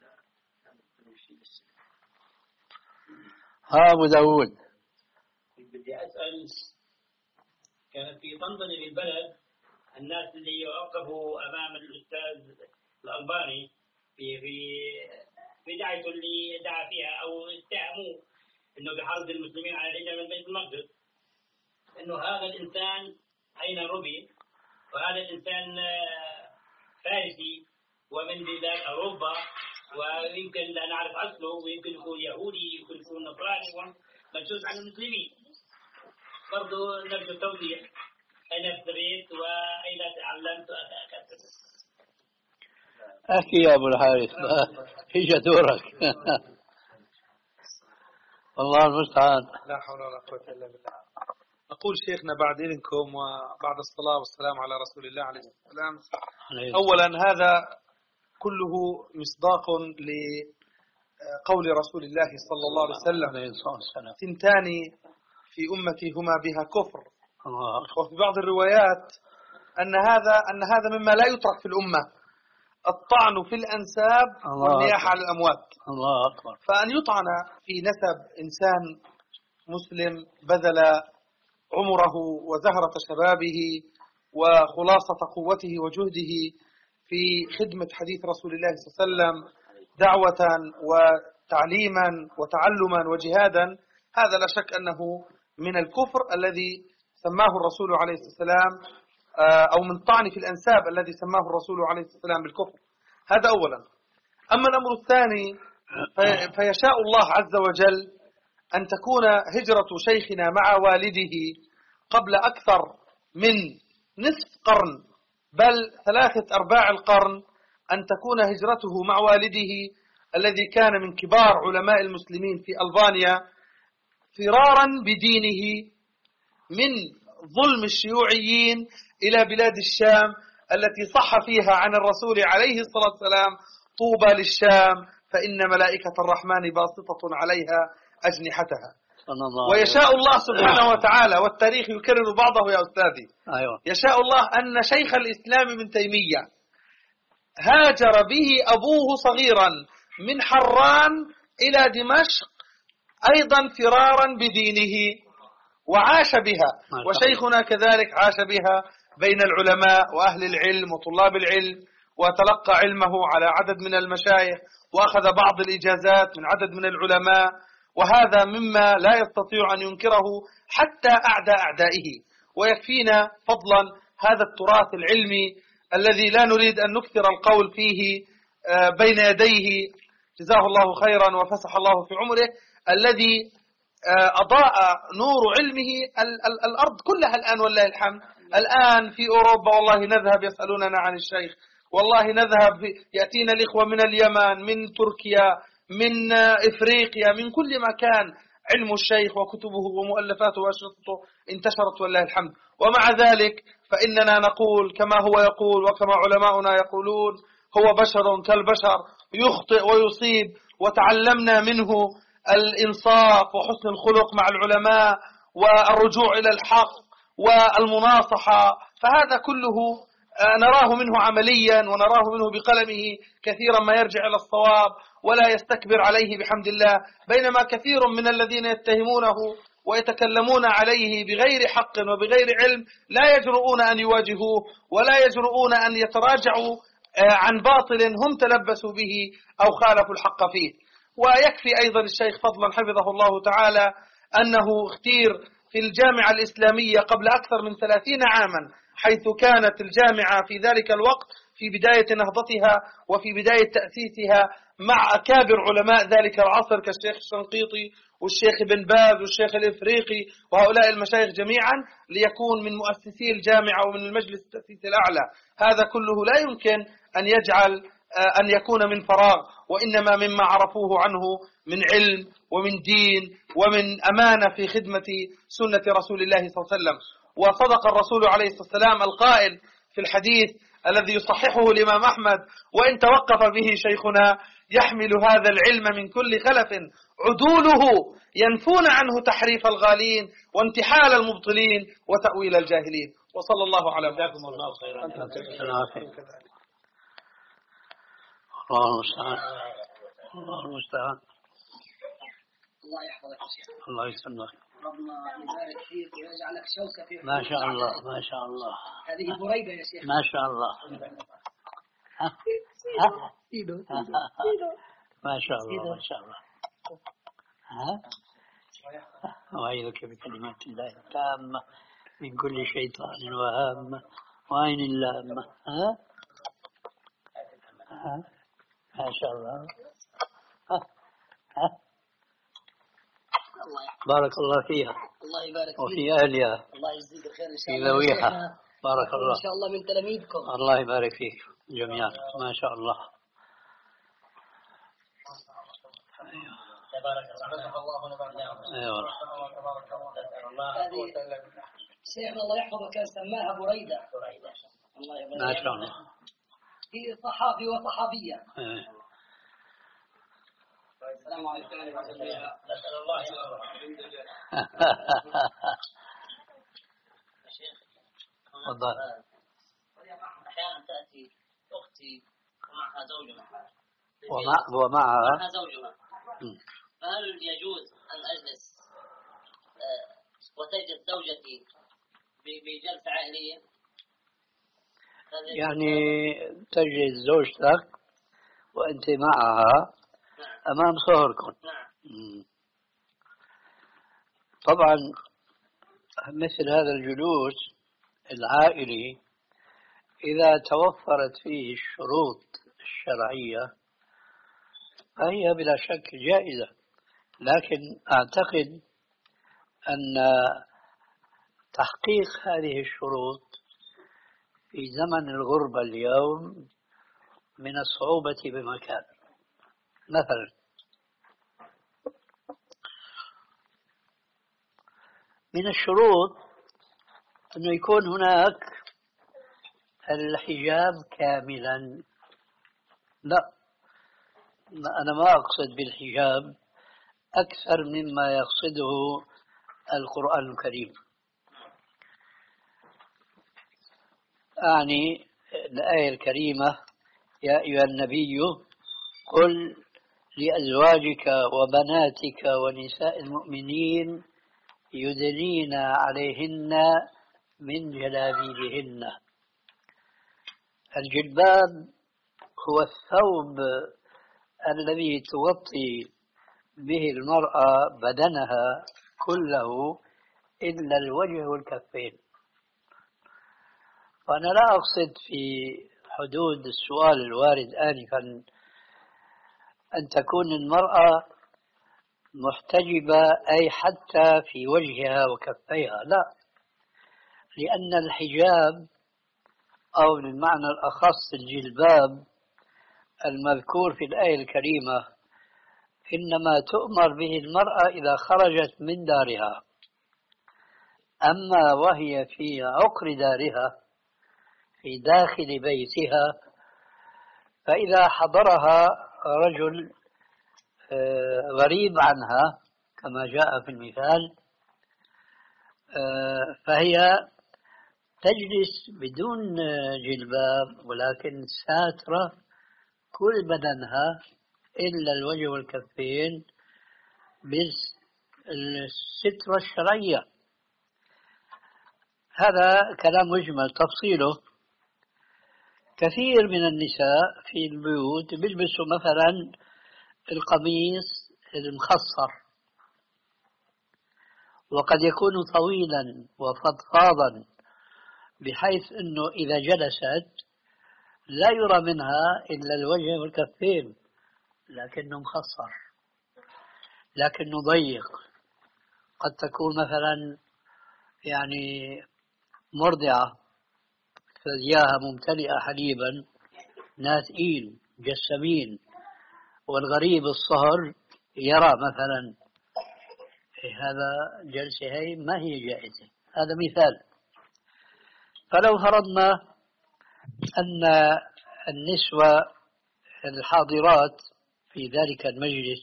ها أبو داود. بدي أسأل، كانت في طنطنة بالبلد الناس اللي يوقفوا أمام الأستاذ الألباني في في في دعيته اللي دعا فيها أو اتهموه إنه بحرض المسلمين على الهجرة من بيت المقدس، إنه هذا الإنسان أين ربي، وهذا الإنسان فارسي ومن بلاد أوروبا، ويمكن لا نعرف أصله، ويمكن يكون يهودي، يمكن يكون نصراني ومنشوز عن المسلمين. برضو نرجو توضيح أين ابتغيت وأين تعلمت وأخذت. أحكي يا أبو الحارث، هي دورك. والله المستعان. لا حول ولا قوة إلا بالله. أقول شيخنا بعد إذنكم وبعد الصلاة والسلام على رسول الله عليه الصلاة والسلام، أولا هذا كله مصداق لقول رسول الله صلى الله عليه وسلم: ثنتان في أمتي هما بها كفر. وفي بعض الروايات أن هذا أن هذا مما لا يترك في الأمة: الطعن في الأنساب والنياحة على الأموات. الله أكبر. فأن يطعن في نسب إنسان مسلم بذل عمره وزهرة شبابه وخلاصة قوته وجهده في خدمة حديث رسول الله صلى الله عليه وسلم دعوة وتعليما وتعلما وجهادا، هذا لا شك أنه من الكفر الذي سماه الرسول عليه الصلاة والسلام، أو من طعن في الأنساب الذي سماه الرسول عليه الصلاة والسلام بالكفر. هذا أولا. أما الأمر الثاني، فيشاء الله عز وجل أن تكون هجرة شيخنا مع والده قبل أكثر من نصف قرن، بل ثلاثة أرباع القرن، أن تكون هجرته مع والده الذي كان من كبار علماء المسلمين في ألبانيا فرارا بدينه من ظلم الشيوعيين إلى بلاد الشام التي صح فيها عن الرسول عليه الصلاة والسلام: طوبى للشام فإن ملائكة الرحمن باسطة عليها أجنحتها. ويشاء الله سبحانه وتعالى، والتاريخ يكرر بعضه يا أستاذي، أيوة. يشاء الله أن شيخ الإسلام ابن تيمية هاجر به أبوه صغيرا من حران إلى دمشق أيضا فرارا بدينه وعاش بها، وشيخنا كذلك عاش بها بين العلماء وأهل العلم وطلاب العلم، وتلقى علمه على عدد من المشايخ، وأخذ بعض الإجازات من عدد من العلماء، وهذا مما لا يستطيع أن ينكره حتى أعداء أعدائه. ويكفينا فضلا هذا التراث العلمي الذي لا نريد أن نكثر القول فيه بين يديه، جزاه الله خيرا وفسح الله في عمره، الذي أضاء نور علمه الأرض كلها الآن والله الحمد. الآن في أوروبا والله نذهب يسألوننا عن الشيخ، والله نذهب يأتينا الإخوة من اليمن، من تركيا، من إفريقيا، من كل مكان، علم الشيخ وكتبه ومؤلفاته وأشرطته انتشرت والله الحمد. ومع ذلك فإننا نقول كما هو يقول وكما علماؤنا يقولون: هو بشر كالبشر يخطئ ويصيب، وتعلمنا منه الإنصاف وحسن الخلق مع العلماء والرجوع إلى الحق والمناصحة. فهذا كله نراه منه عمليا ونراه منه بقلمه كثيرا ما يرجع إلى الصواب ولا يستكبر عليه بحمد الله، بينما كثير من الذين يتهمونه ويتكلمون عليه بغير حق وبغير علم لا يجرؤون أن يواجهوه ولا يجرؤون أن يتراجعوا عن باطل هم تلبسوا به أو خالفوا الحق فيه. ويكفي أيضا الشيخ فضلا حفظه الله تعالى أنه اختير في الجامعة الإسلامية قبل أكثر من ثلاثين عاما، حيث كانت الجامعة في ذلك الوقت في بداية نهضتها وفي بداية تأسيسها مع أكابر علماء ذلك العصر كالشيخ الشنقيطي والشيخ بن باز والشيخ الإفريقي وهؤلاء المشايخ جميعا، ليكون من مؤسسي الجامعة ومن المجلس التأسيسي الأعلى. هذا كله لا يمكن أن يجعل أن يكون من فراغ، وإنما مما عرفوه عنه من علم ومن دين ومن أمانة في خدمة سنة رسول الله صلى الله عليه وسلم. وصدق الرسول عليه الصلاة والسلام القائل في الحديث الذي يصححه الإمام أحمد: وإن توقف به شيخنا يحمل هذا العلم من كل خلف عدوله ينفون عنه تحريف الغالين وانتحال المبطلين وتأويل الجاهلين. وصلى الله على جزاكم الله خيرا. الله المستعان. الله المستعان. الله يحفظك يا شيخ. الله يسلمك. ربنا يبارك فيك ويجعلك شوكة في ما شاء الله ما شاء الله. هذه بريدة يا شيخ. ما شاء الله. ها ها ما شاء الله ما شاء الله. ها وأعيذك بكلمات الله التامة من كل شيطان وهامة وعين اللامة. ها ها ما شاء الله. ها ها بارك الله فيها. الله يبارك وفي أهلها. الله يجزيك الخير إن شاء في الله. ذويها. بارك الله. إن شاء الله من تلاميذكم. الله يبارك فيك جميعا. ما شاء الله. تبارك الله. أيوة. هذه شيخنا الله يحفظه كان سماها بريدة. الله يبارك. ما شاء الله. هي صحابي وصحابية. أيوة. السلام عليكم ورحمة الله. نسأل الله تفضل. أحيانا تأتي أختي ومعها زوجها ومع ومعها معها زوجها، فهل يجوز أن أجلس وتجلس زوجتي بجلسة عائلية؟ يعني تجلس زوجتك وأنت معها أمام صهركم. نعم. طبعا مثل هذا الجلوس العائلي إذا توفرت فيه الشروط الشرعية فهي بلا شك جائزة، لكن أعتقد أن تحقيق هذه الشروط في زمن الغربة اليوم من الصعوبة بمكان. مثلا من الشروط أنه يكون هناك الحجاب كاملا. لا، أنا ما أقصد بالحجاب أكثر مما يقصده القرآن الكريم. أعني الآية الكريمة: يا أيها النبي قل لأزواجك وبناتك ونساء المؤمنين يدنين عليهن من جلابيبهن. الجلباب هو الثوب الذي تغطي به المرأة بدنها كله إلا الوجه والكفين. وأنا لا أقصد في حدود السؤال الوارد آنفا أن تكون المرأة محتجبة أي حتى في وجهها وكفيها، لا، لأن الحجاب أو بالمعنى الأخص الجلباب المذكور في الآية الكريمة إنما تؤمر به المرأة إذا خرجت من دارها، أما وهي في عقر دارها في داخل بيتها فإذا حضرها رجل غريب عنها كما جاء في المثال فهي تجلس بدون جلباب ولكن ساترة كل بدنها إلا الوجه والكفين بالسترة الشرعية. هذا كلام مجمل. تفصيله كثير من النساء في البيوت بيلبسوا مثلا القميص المخصر، وقد يكون طويلا وفضفاضا بحيث أنه إذا جلست لا يرى منها إلا الوجه والكفين، لكنه مخصر، لكنه ضيق. قد تكون مثلا يعني مرضعة ثدياها ممتلئة حليبا، ناتئين جسمين، والغريب الصهر يرى مثلا، هذا جلسة هي ما هي جائزة. هذا مثال. فلو فرضنا أن النسوة الحاضرات في ذلك المجلس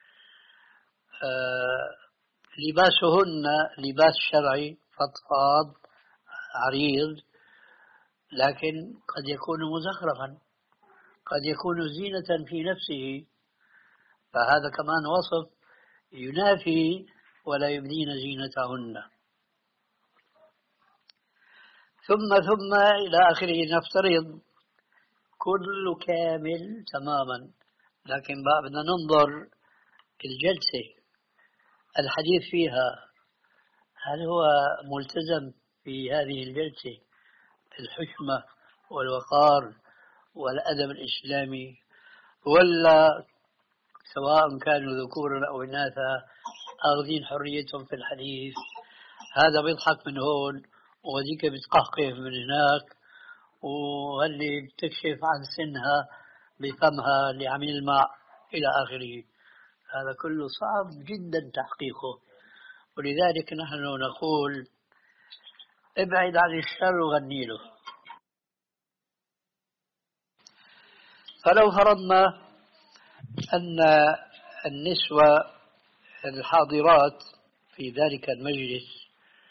آه لباسهن لباس شرعي فضفاض عريض، لكن قد يكون مزخرفا، قد يكون زينة في نفسه، فهذا كمان وصف ينافي ولا يبدين زينتهن. ثم ثم إلى آخره. نفترض كل كامل تماما، لكن بدنا ننظر الجلسة الحديث فيها، هل هو ملتزم في هذه الجلسة الحشمة والوقار والأدب الإسلامي، ولا سواء كانوا ذكورا أو إناثا آخذين حريتهم في الحديث، هذا بيضحك من هون وذيك بتقهقه من هناك، وهاللي بتكشف عن سنها بفمها اللي عم يلمع إلى آخره. هذا كله صعب جدا تحقيقه. ولذلك نحن نقول ابعد عن الشر وغني له. فلو فرضنا أن النسوة الحاضرات في ذلك المجلس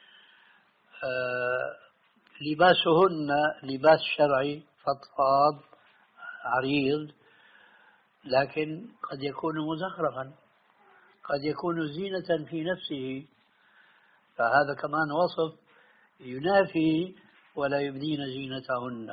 آه لباسهن لباس شرعي فضفاض عريض، لكن قد يكون مزخرفا، قد يكون زينة في نفسه، فهذا كمان وصف ينافي ولا يبدين زينتهن.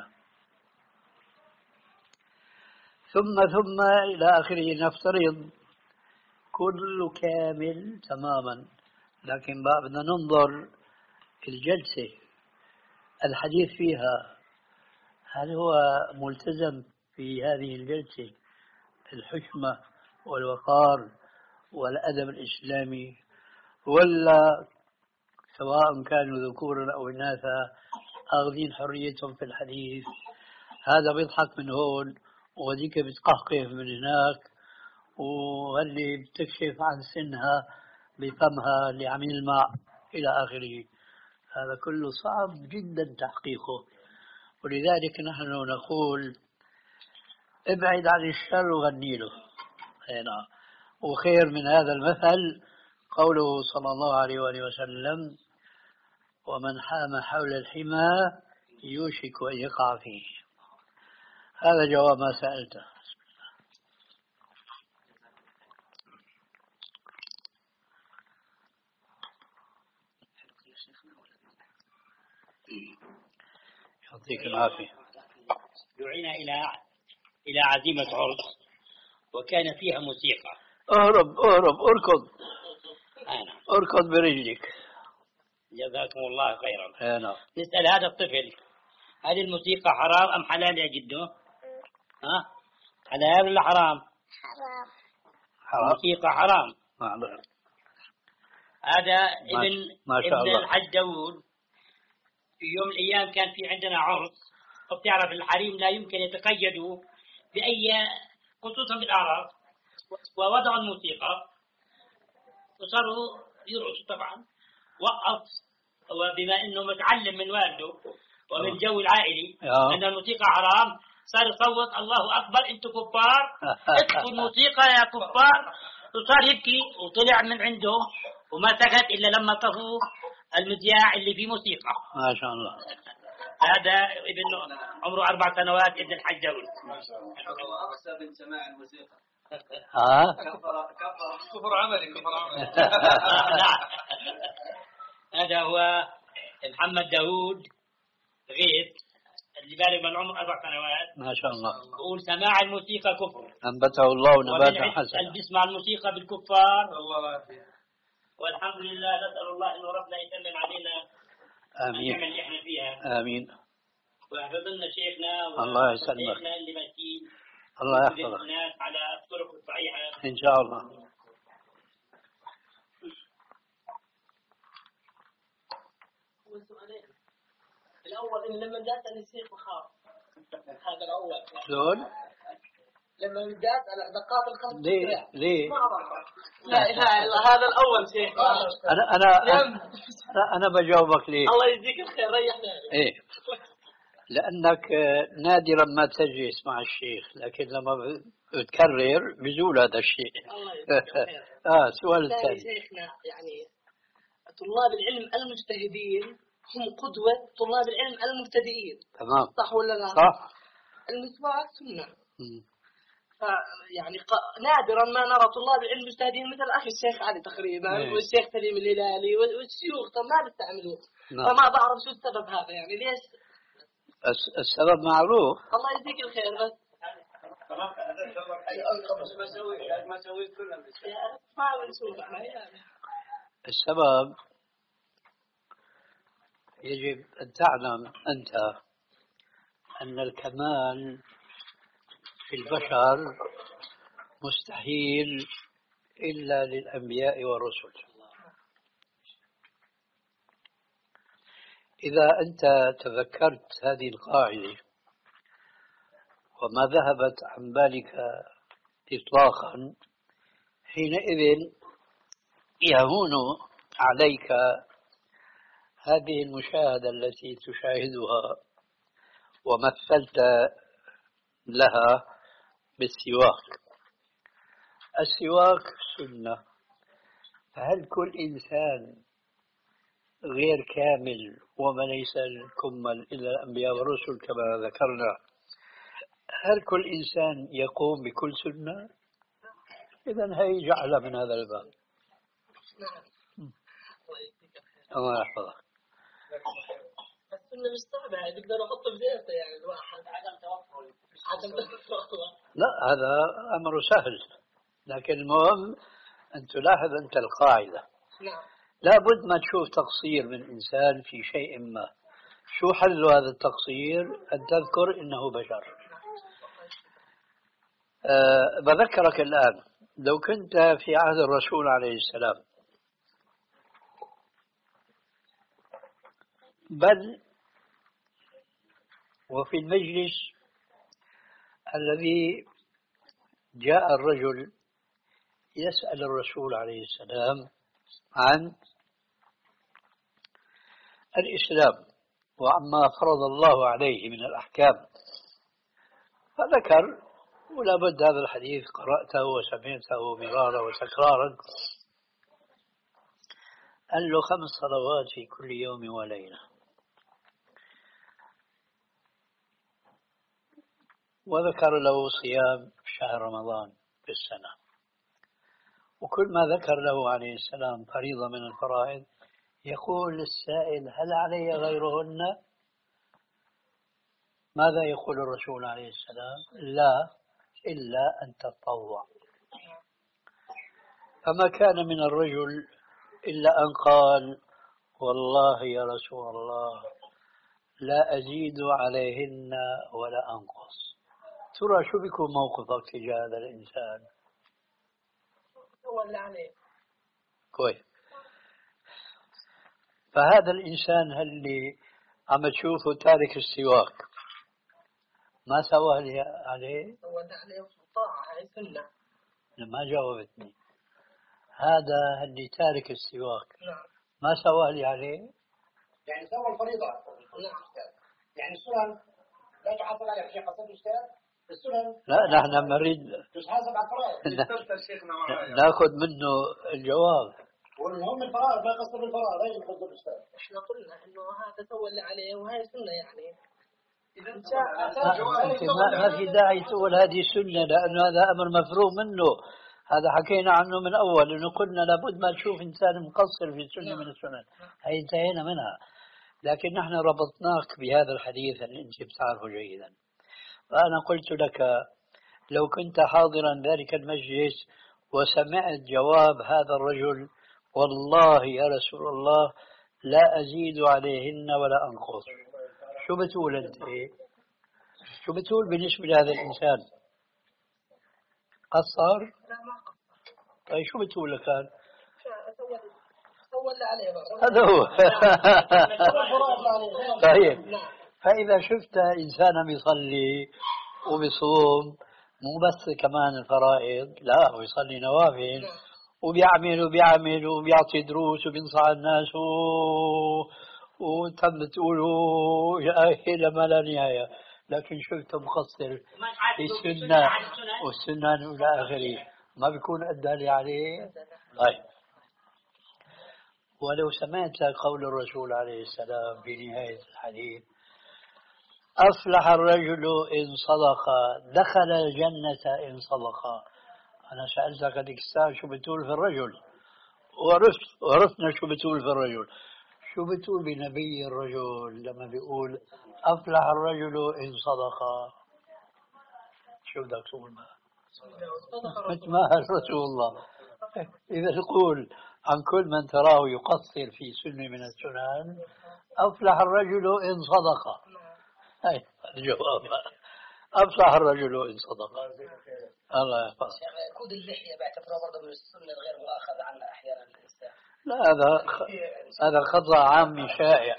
ثم ثم إلى آخره. نفترض كل كامل تماما، لكن بدنا ننظر الجلسة الحديث فيها، هل هو ملتزم في هذه الجلسة الحشمة والوقار والأدب الإسلامي، ولا سواء كانوا ذكورا أو إناثا آخذين حريتهم في الحديث، هذا بيضحك من هون وذيك بتقهقه من هناك، وهاللي بتكشف عن سنها بفمها اللي عم يلمع إلى آخره. هذا كله صعب جدا تحقيقه. ولذلك نحن نقول ابعد عن الشر وغني له. هنا وخير من هذا المثل قوله صلى الله عليه وآله وسلم: ومن حام حول الحمى يوشك أن يقع فيه. هذا جواب ما سألته. يعطيك العافية. دعينا إلى إلى عزيمة عرس وكان فيها موسيقى. اهرب اهرب اركض. أنا اركض برجلك. جزاكم الله خيرا. أنا نسأل هذا الطفل: هل الموسيقى حرام أم حلال يا جدو؟ ها؟ حلال ولا حرام؟ حرام. حرام. الموسيقى حرام. معلش. هذا ابن ما شاء ابن الله. الحج داوود. في يوم من الأيام كان في عندنا عرس، وبتعرف الحريم لا يمكن يتقيدوا بأي، خصوصا بالأعراس، ووضعوا الموسيقى وصاروا يرقصوا. طبعا وقف، وبما انه متعلم من والده ومن الجو العائلي آه. ان الموسيقى حرام، صار يصوت: الله اكبر انتم كفار، اكفوا الموسيقى يا كفار. وصار يبكي وطلع من عندهم وما سكت الا لما طفوا المذياع اللي فيه موسيقى. ما شاء الله. هذا ابن عمره أربع سنوات ابن الحج داود. ما شاء الله. أرسل من سماع الموسيقى. ها كفر كفر كفر عملي كفر عملي. هذا هو محمد داود غيث اللي بالغ من العمر أربع سنوات. ما شاء الله. يقول سماع الموسيقى كفر. أنبته الله نباتا حسنا. اللي بيسمع الموسيقى بالكفار. الله العافية. والحمد لله نسأل الله إنه ربنا يسلم علينا. آمين. النعمة اللي إحنا فيها. آمين. ويحفظنا شيخنا. الله يسلمك. شيخنا اللي ماشيين. الله يحفظك. الناس على الطرق الصحيحة. إن شاء الله. الأول إن لما جاءت الشيخ بخار هذا الأول. شلون؟ لما جاءت على دقات القلب. ليه؟ ليه؟ لا إله إلا هذا الأول شيخ. أنا أنا أنا, أنا بجاوبك ليه؟ الله يجزيك الخير ريحنا. إيه. لأنك نادرا ما تجلس مع الشيخ، لكن لما بتكرر بزول هذا الشيء. الله يجزيك الخير. آه سؤال ثاني ثاني. شيخنا يعني طلاب العلم المجتهدين هم قدوة طلاب العلم المبتدئين. تمام. صح ولا لا؟ صح. المسواك سنة. مم. يعني نادرا ما نرى طلاب العلم المجتهدين مثل أخي الشيخ علي تقريبا مم. والشيخ سليم الهلالي والشيوخ طب ما بيستعملوه. نعم. فما بعرف شو السبب هذا يعني ليش. السبب معروف. الله يجزيك الخير بس. ما سويت ما سويت كلنا. ما بنشوف يعني. السبب يجب أن تعلم أنت أن الكمال في البشر مستحيل إلا للأنبياء والرسل. إذا أنت تذكرت هذه القاعدة وما ذهبت عن بالك إطلاقا، حينئذ يهون عليك هذه المشاهدة التي تشاهدها ومثلت لها بالسواك. السواك سنة، فهل كل إنسان غير كامل وما ليس الكمل إلا الأنبياء والرسل كما ذكرنا، هل كل إنسان يقوم بكل سنة؟ إذن هي جعل من هذا الباب. الله يحفظك. السنة مش صعبة يعني بيقدر يحط بزيته يعني الواحد عدم توفر. عدم توفر. لا هذا أمر سهل، لكن المهم أن تلاحظ أنت القاعدة. نعم. لابد ما تشوف تقصير من إنسان في شيء ما، شو حل هذا التقصير؟ أن تذكر إنه بشر. أه بذكرك الآن لو كنت في عهد الرسول عليه السلام، بل وفي المجلس الذي جاء الرجل يسأل الرسول عليه السلام عن الإسلام وعما فرض الله عليه من الأحكام، فذكر، ولا بد هذا الحديث قرأته وسمعته مرارا وتكرارا، قال له خمس صلوات في كل يوم وليلة، وذكر له صيام شهر رمضان في السنة، وكل ما ذكر له عليه السلام فريضة من الفرائض يقول للسائل هل علي غيرهن؟ ماذا يقول الرسول عليه السلام؟ لا إلا أن تتطوع. فما كان من الرجل إلا أن قال والله يا رسول الله لا أزيد عليهن ولا أنقص. ترى شو بيكون موقفك تجاه هذا الإنسان؟ هو اللي عليه. كويس. فهذا الإنسان اللي عم تشوفه تارك السواك ما سوى لي عليه؟ هو اللي عليه طاعة هاي سنة. ما جاوبتني. هذا اللي تارك السواك نعم. ما سوى لي عليه؟ يعني سوى الفريضة. نعم. يعني السنن لا تحاسب عليها شيء قصد الأستاذ السنن. لا نحن نريد تحاسب على الفرائض. ناخذ منه الجواب. والمهم الفرائض ما قصد بالفرائض هي اللي قصد الأستاذ. احنا قلنا إنه هذا تولى عليه وهي سنة يعني. ما, ما في داعي تقول هذه سنة لأنه هذا أمر مفروغ منه. هذا حكينا عنه من أول إنه قلنا لابد ما تشوف إنسان مقصر في سنة من السنن، هي انتهينا منها. لكن نحن ربطناك بهذا الحديث اللي أنت بتعرفه جيدا. فأنا قلت لك لو كنت حاضرا ذلك المجلس وسمعت جواب هذا الرجل والله يا رسول الله لا أزيد عليهن ولا أنقص. شو بتقول أنت؟ شو بتقول بالنسبة لهذا الإنسان؟ قصر؟ لا ما قصر. طيب شو بتقول لك كان؟ تولى عليه هذا هو. طيب فإذا شفت إنسانا بيصلي وبيصوم مو بس كمان الفرائض، لا ويصلي نوافل وبيعمل وبيعمل وبيعطي دروس وبينصح الناس و... وتم تقولوا إلى ما لا نهاية، لكن شفته مقصر في السنة والسنة إلى آخره، ما بيكون أدى عليه. طيب ولو سمعت قول الرسول عليه السلام في نهاية الحديث أفلح الرجل إن صدق دخل الجنة إن صدق. أنا سألتك هذيك الساعة شو بتقول في الرجل وعرفت وعرفنا شو بتقول في الرجل. شو بتقول بنبي الرجل لما بيقول أفلح الرجل إن صدق؟ شو بدك تقول معه؟ مثل ما رسول الله إذا تقول عن كل من تراه يقصر في سنة من السنن أفلح الرجل إن صدق. هاي الجواب أفلح الرجل إن صدق. الله يحفظ. كود اللحية باعتباره برضه من السنة الغير مؤاخذ عنها أحيانا الإنسان. لا هذا هذا خطأ عامي شائع.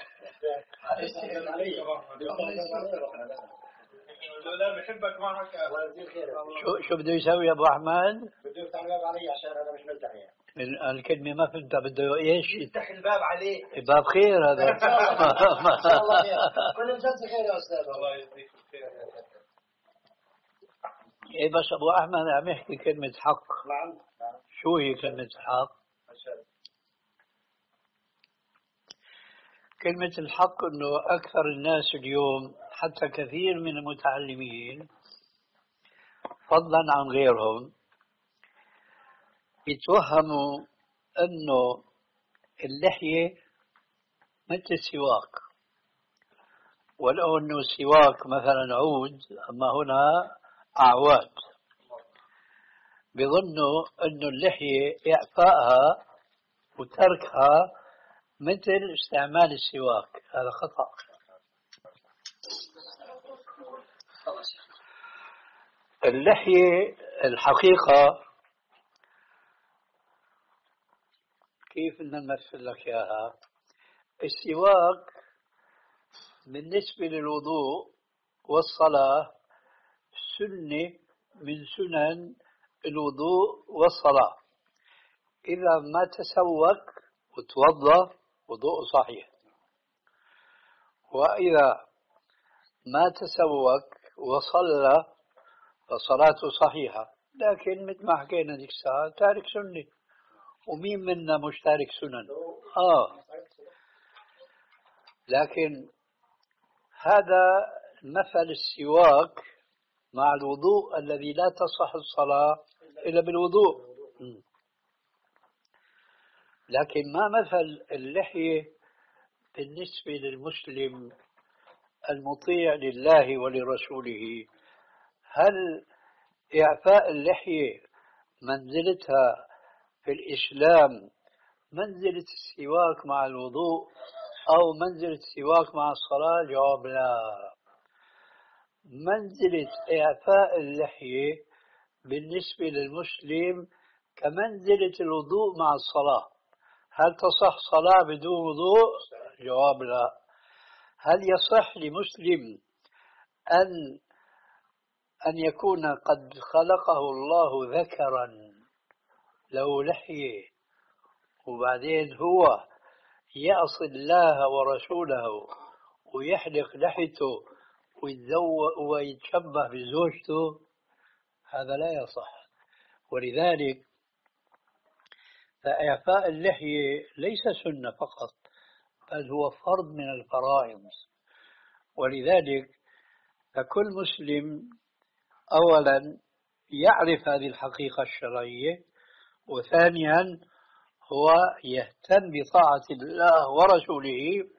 لا بحبك ما حكى. شو شو بده يسوي يا أبو أحمد؟ بده يفتح الباب علي عشان أنا مش ملتحي. الكلمة ما فهمتها. بده إيش؟ يفتح الباب عليه. باب خير هذا. إن شاء الله خير. كل الجلسة خير يا أستاذ. الله يجزيك خير. إيه بس أبو أحمد عم يحكي كلمة حق. نعم. شو هي كلمة الحق؟ كلمة الحق إنه أكثر الناس اليوم حتى كثير من المتعلمين فضلا عن غيرهم يتوهموا إنه اللحية مثل السواك، ولو إنه السواك مثلا عود أما هنا أعواد، بظنوا إنه اللحية إعفائها وتركها مثل استعمال السواك. هذا خطأ. اللحية الحقيقة كيف بدنا نمثل لك إياها؟ السواك بالنسبة للوضوء والصلاة سنة من سنن الوضوء والصلاة. إذا ما تسوك وتوضأ وضوء صحيح، وإذا ما تسوك وصلى فصلاته صحيحة. لكن مثل ما حكينا ذيك الساعة تارك سنة، ومين منا مش تارك سنن؟ آه لكن هذا مثل السواك مع الوضوء الذي لا تصح الصلاة إلا بالوضوء. لكن ما مثل اللحية بالنسبة للمسلم المطيع لله ولرسوله؟ هل إعفاء اللحية منزلتها في الإسلام منزلة السواك مع الوضوء أو منزلة السواك مع الصلاة؟ جواب لا. منزلة إعفاء اللحية بالنسبة للمسلم كمنزلة الوضوء مع الصلاة. هل تصح صلاة بدون وضوء؟ جواب لا. هل يصح لمسلم أن أن يكون قد خلقه الله ذكرا له لحية وبعدين هو يعصي الله ورسوله ويحلق لحيته ويتزوج ويتشبه بزوجته؟ هذا لا يصح. ولذلك فإعفاء اللحية ليس سنة فقط، بل هو فرض من الفرائض. ولذلك فكل مسلم أولا يعرف هذه الحقيقة الشرعية، وثانيا هو يهتم بطاعة الله ورسوله.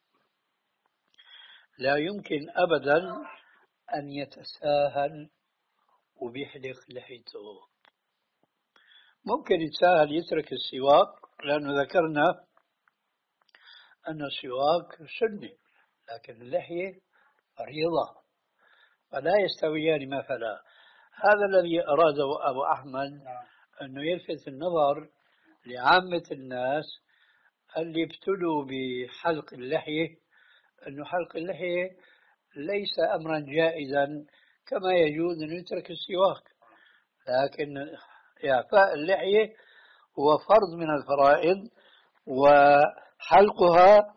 لا يمكن أبدا أن يتساهل وبيحلق لحيته. ممكن يتساهل يترك السواك، لأنه ذكرنا أن السواك سنة، لكن اللحية فريضة، فلا يستويان مثلا. هذا الذي أراده أبو أحمد، أنه يلفت النظر لعامة الناس اللي ابتلوا بحلق اللحية، أنه حلق اللحية ليس أمرا جائزا كما يجوز أن يترك السواك، لكن إعفاء اللحية هو فرض من الفرائض، وحلقها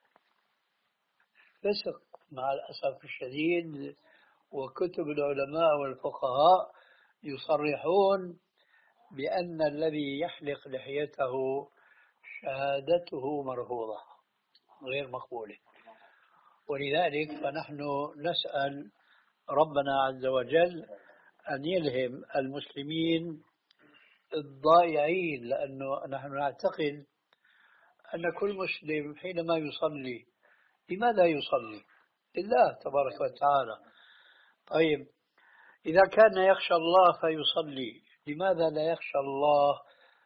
فسق مع الأسف الشديد. وكتب العلماء والفقهاء يصرحون بأن الذي يحلق لحيته شهادته مرفوضة غير مقبولة. ولذلك فنحن نسأل ربنا عز وجل أن يلهم المسلمين الضائعين، لأنه نحن نعتقد أن كل مسلم حينما يصلي لماذا يصلي؟ لله تبارك وتعالى. طيب إذا كان يخشى الله فيصلي، لماذا لا يخشى الله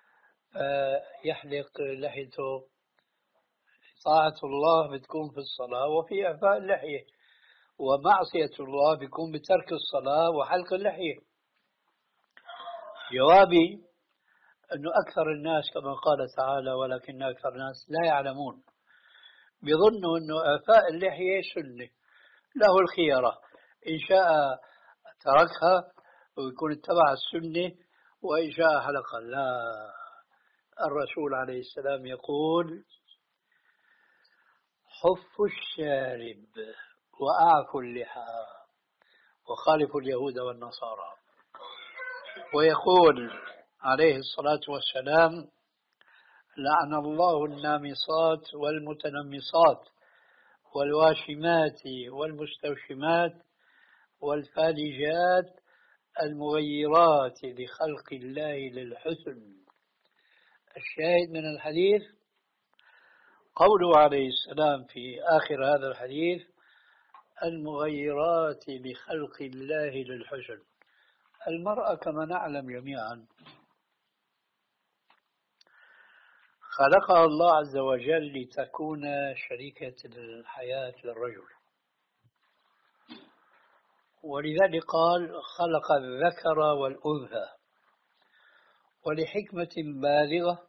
يحلق لحيته؟ طاعة الله بتكون في الصلاة وفي إعفاء اللحية، ومعصية الله بتكون بترك الصلاة وحلق اللحية. جوابي أنه أكثر الناس كما قال تعالى ولكن أكثر الناس لا يعلمون، بيظنوا أنه إعفاء اللحية سنة، له الخيرة، إن شاء تركها ويكون اتبع السنة، وإن شاء حلقها. لا، الرسول عليه السلام يقول حفوا الشارب وأعفوا اللحى وخالفوا اليهود والنصارى. ويقول عليه الصلاة والسلام لعن الله النامصات والمتنمصات والواشمات والمستوشمات والفالجات المغيرات لخلق الله للحسن. الشاهد من الحديث قوله عليه السلام في آخر هذا الحديث المغيرات لخلق الله للحسن. المرأة كما نعلم جميعا خلقها الله عز وجل لتكون شريكة الحياة للرجل، ولذلك قال خلق الذكر والأنثى، ولحكمة بالغة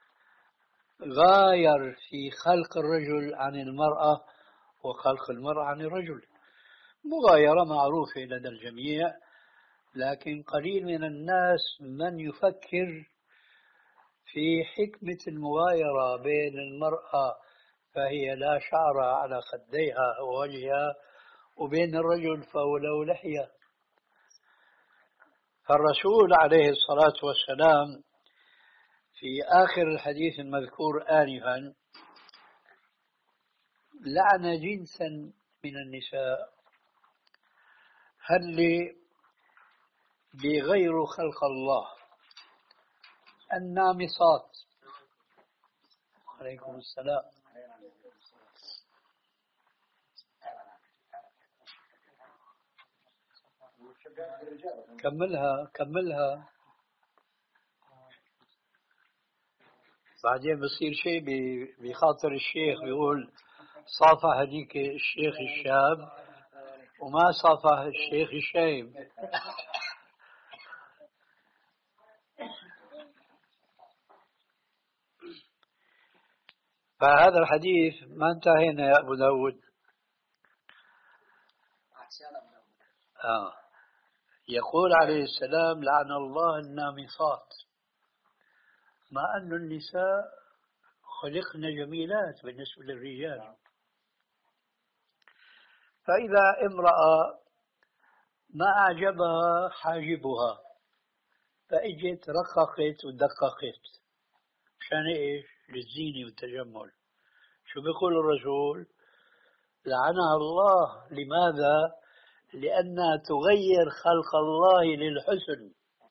غاير في خلق الرجل عن المرأة وخلق المرأة عن الرجل. مغايرة معروفة لدى الجميع، لكن قليل من الناس من يفكر في حكمة المغايرة بين المرأة فهي لا شعر على خديها ووجهها، وبين الرجل فهو له لحية. فالرسول عليه الصلاة والسلام في آخر الحديث المذكور آنفا لعن جنسا من النساء هل بغير خلق الله النامصات. عليكم السلام. كملها كملها بعدين بصير شيء بخاطر الشيخ يقول صافح هذيك الشيخ الشاب وما صافح الشيخ الشايب. فهذا الحديث ما انتهينا يا أبو داود. آه. يقول عليه السلام لعن الله النامصات، مع أن النساء خلقن جميلات بالنسبة للرجال. فإذا امرأة ما أعجبها حاجبها فإجت رققت ودققت مشان إيش؟ للزينة والتجمل. شو بيقول الرسول؟ لعنها الله. لماذا؟ لأنها تغير خلق الله للحسن،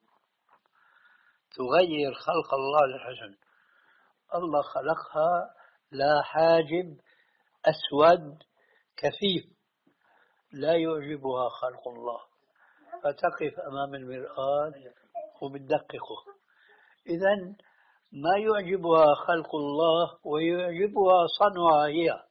تغير خلق الله للحسن. الله خلقها لا حاجب أسود كثيف لا يعجبها خلق الله، فتقف أمام المرآة وبتدققه. إذن ما يعجبها خلق الله ويعجبها صنعها هي.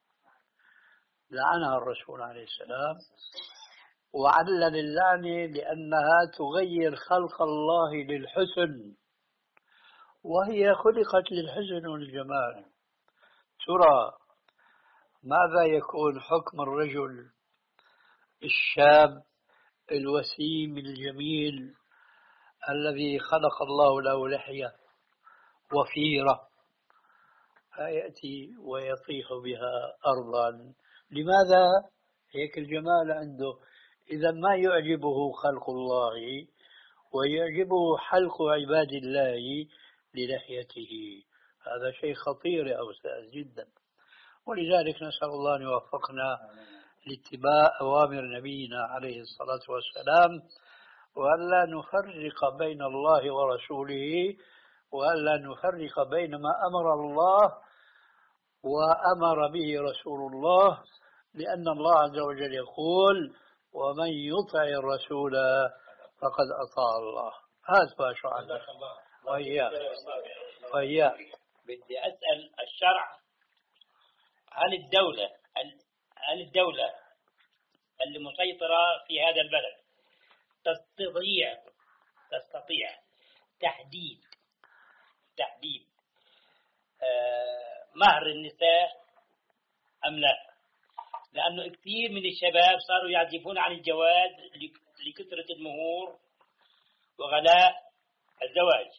لعنها الرسول عليه السلام وعلل اللعنة لأنها تغير خلق الله للحسن، وهي خلقت للحسن والجمال. ترى ماذا يكون حكم الرجل الشاب الوسيم الجميل الذي خلق الله له لحية وفيرة فيأتي ويطيح بها أرضا؟ لماذا؟ هيك الجمال عنده. إذا ما يعجبه خلق الله ويعجبه حلق عباد الله للحيته. هذا شيء خطير يا أستاذ جدا. ولذلك نسأل الله أن يوفقنا لاتباع أوامر نبينا عليه الصلاة والسلام، وألا نفرق بين الله ورسوله، وألا نفرق بين ما أمر الله وأمر به رسول الله، لأن الله عز وجل يقول: ومن يطع الرسول فقد أطاع الله. هذا شو عندك. وإياك وإياك بدي أسأل الشرع، هل الدولة هل الدولة اللي مسيطرة في هذا البلد تستطيع تستطيع تحديد تحديد آه مهر النساء أم لا؟ لأنه كثير من الشباب صاروا يعزفون عن الجواز لكثرة المهور وغلاء الزواج.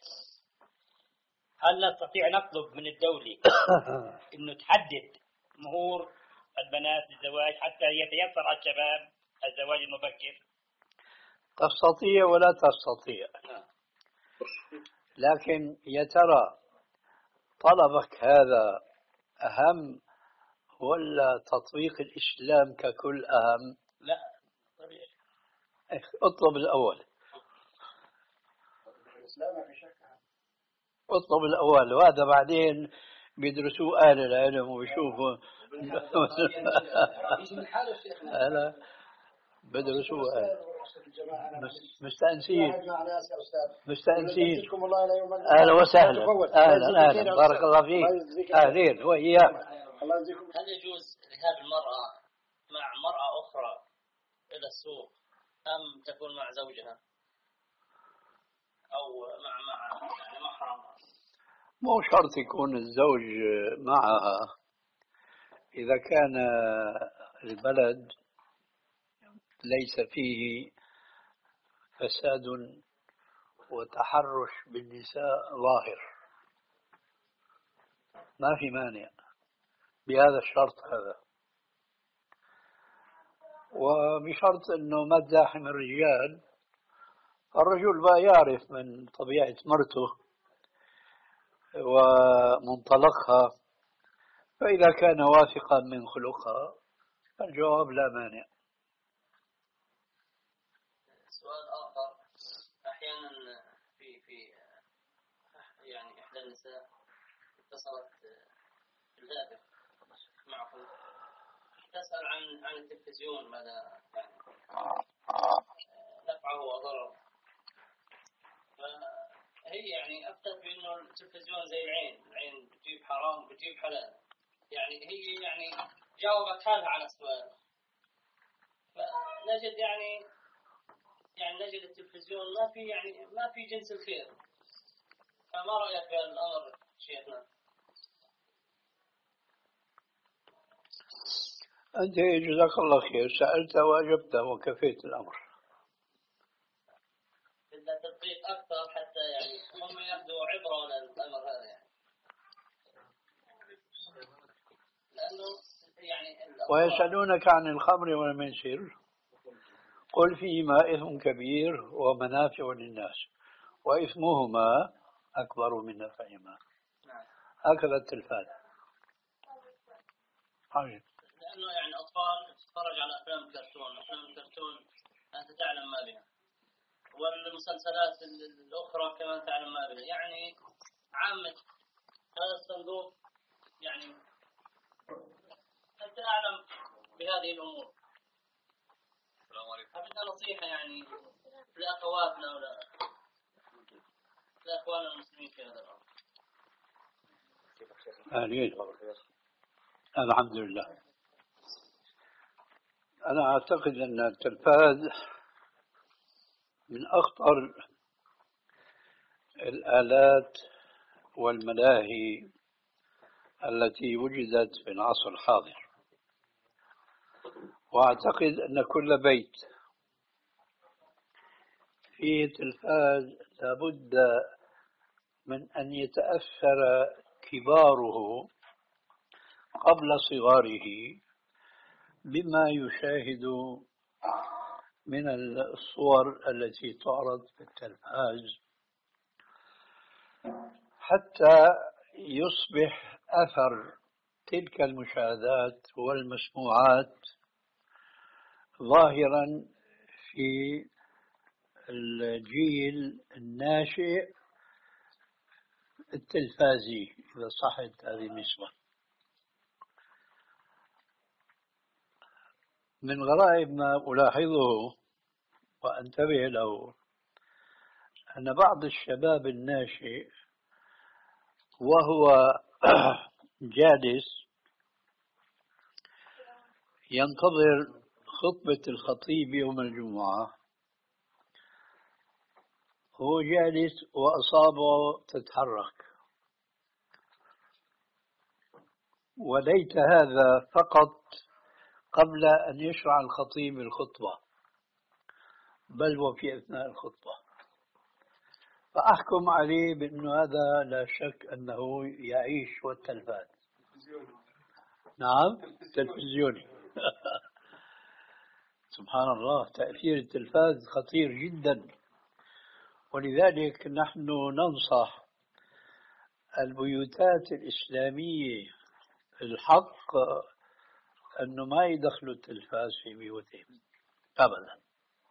هل نستطيع نطلب من الدولة إنه تحدد مهور البنات للزواج حتى يتيسر على الشباب الزواج المبكر؟ تستطيع ولا تستطيع، لكن يا ترى طلبك هذا أهم ولا تطبيق الإسلام ككل أهم؟ لا طبيعي. اطلب الأول، اطلب الأول، وهذا بعدين بيدرسوه أهل العلم وبيشوفوا أنا بدرسوه مستأنسين مستأنسين. أهلا وسهلا، أهلا أهلا، بارك الله فيك، أهلين وإياك. هل يجوز ذهاب المرأة مع مرأة أخرى إلى السوق أم تكون مع زوجها أو مع مع يعني محرم؟ مو شرط يكون الزوج معها. إذا كان البلد ليس فيه فساد وتحرش بالنساء ظاهر ما في مانع بهذا الشرط هذا، وبشرط أنه ما تزاحم الرجال. الرجل بقى يعرف من طبيعة مرته ومنطلقها، فإذا كان واثقا من خلقها الجواب لا مانع. سؤال آخر، أحيانا في في يعني إحدى النساء اتصلت بالهاتف معكم تسأل عن عن التلفزيون ماذا يعني نفعه وضرره، فهي يعني أفتت بأنه التلفزيون زي العين، العين بتجيب حرام بتجيب حلال، يعني هي يعني جاوبت حالها على السؤال. فنجد يعني يعني نجد التلفزيون ما في يعني ما في جنس الخير. فما رأيك بهذا الأمر شيخنا؟ أنت جزاك الله خير، سألت وأجبت وكفيت الأمر. بدنا تدقيق أكثر حتى يعني هم يأخذوا عبرة من الأمر هذا يعني. لأنه يعني ويسألونك عن الخمر والميسر قل فيهما إثم كبير ومنافع للناس وإثمهما أكبر من نفعهما. هكذا التلفاز. طيب. لأنه يعني أطفال تتفرج على أفلام كرتون، أفلام الكرتون أنت تعلم ما بها، والمسلسلات الأخرى كمان تعلم ما بها، يعني عامة هذا الصندوق يعني أنت أعلم بهذه الأمور. السلام عليكم. حبيت نصيحة يعني لأخواتنا ولا لأخواننا المسلمين في هذا الأمر. أهلين. الحمد لله. أنا أعتقد أن التلفاز من أخطر الآلات والملاهي التي وجدت في العصر الحاضر، وأعتقد أن كل بيت فيه تلفاز لابد من أن يتأثر كباره قبل صغاره بما يشاهد من الصور التي تعرض في التلفاز، حتى يصبح أثر تلك المشاهدات والمسموعات ظاهرا في الجيل الناشئ التلفازي، إذا صحت هذه النسبة. من غرائب ما ألاحظه وأنتبه له أن بعض الشباب الناشئ وهو جالس ينتظر خطبة الخطيب يوم الجمعة، هو جالس وأصابعه تتحرك، وليت هذا فقط قبل أن يشرع الخطيب الخطبة، بل وفي أثناء الخطبة. فأحكم عليه بأن هذا لا شك أنه يعيش والتلفاز. نعم، تلفزيوني. سبحان الله، تأثير التلفاز خطير جدا، ولذلك نحن ننصح البيوتات الإسلامية الحق أنه ما يدخلوا التلفاز في بيوتهم أبدا،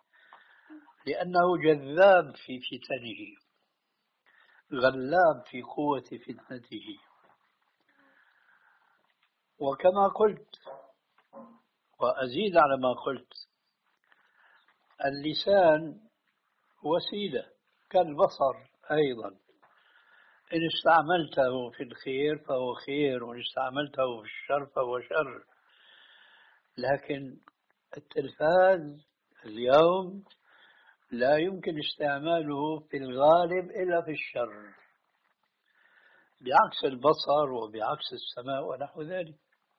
لأنه جذاب في فتنه، غلاب في قوة فتنته. وكما قلت وأزيد على ما قلت، اللسان وسيلة كالبصر أيضا، إن استعملته في الخير فهو خير، وإن استعملته في الشر فهو شر. لكن التلفاز اليوم لا يمكن استعماله في الغالب إلا في الشر، بعكس البصر وبعكس السماء ونحو ذلك.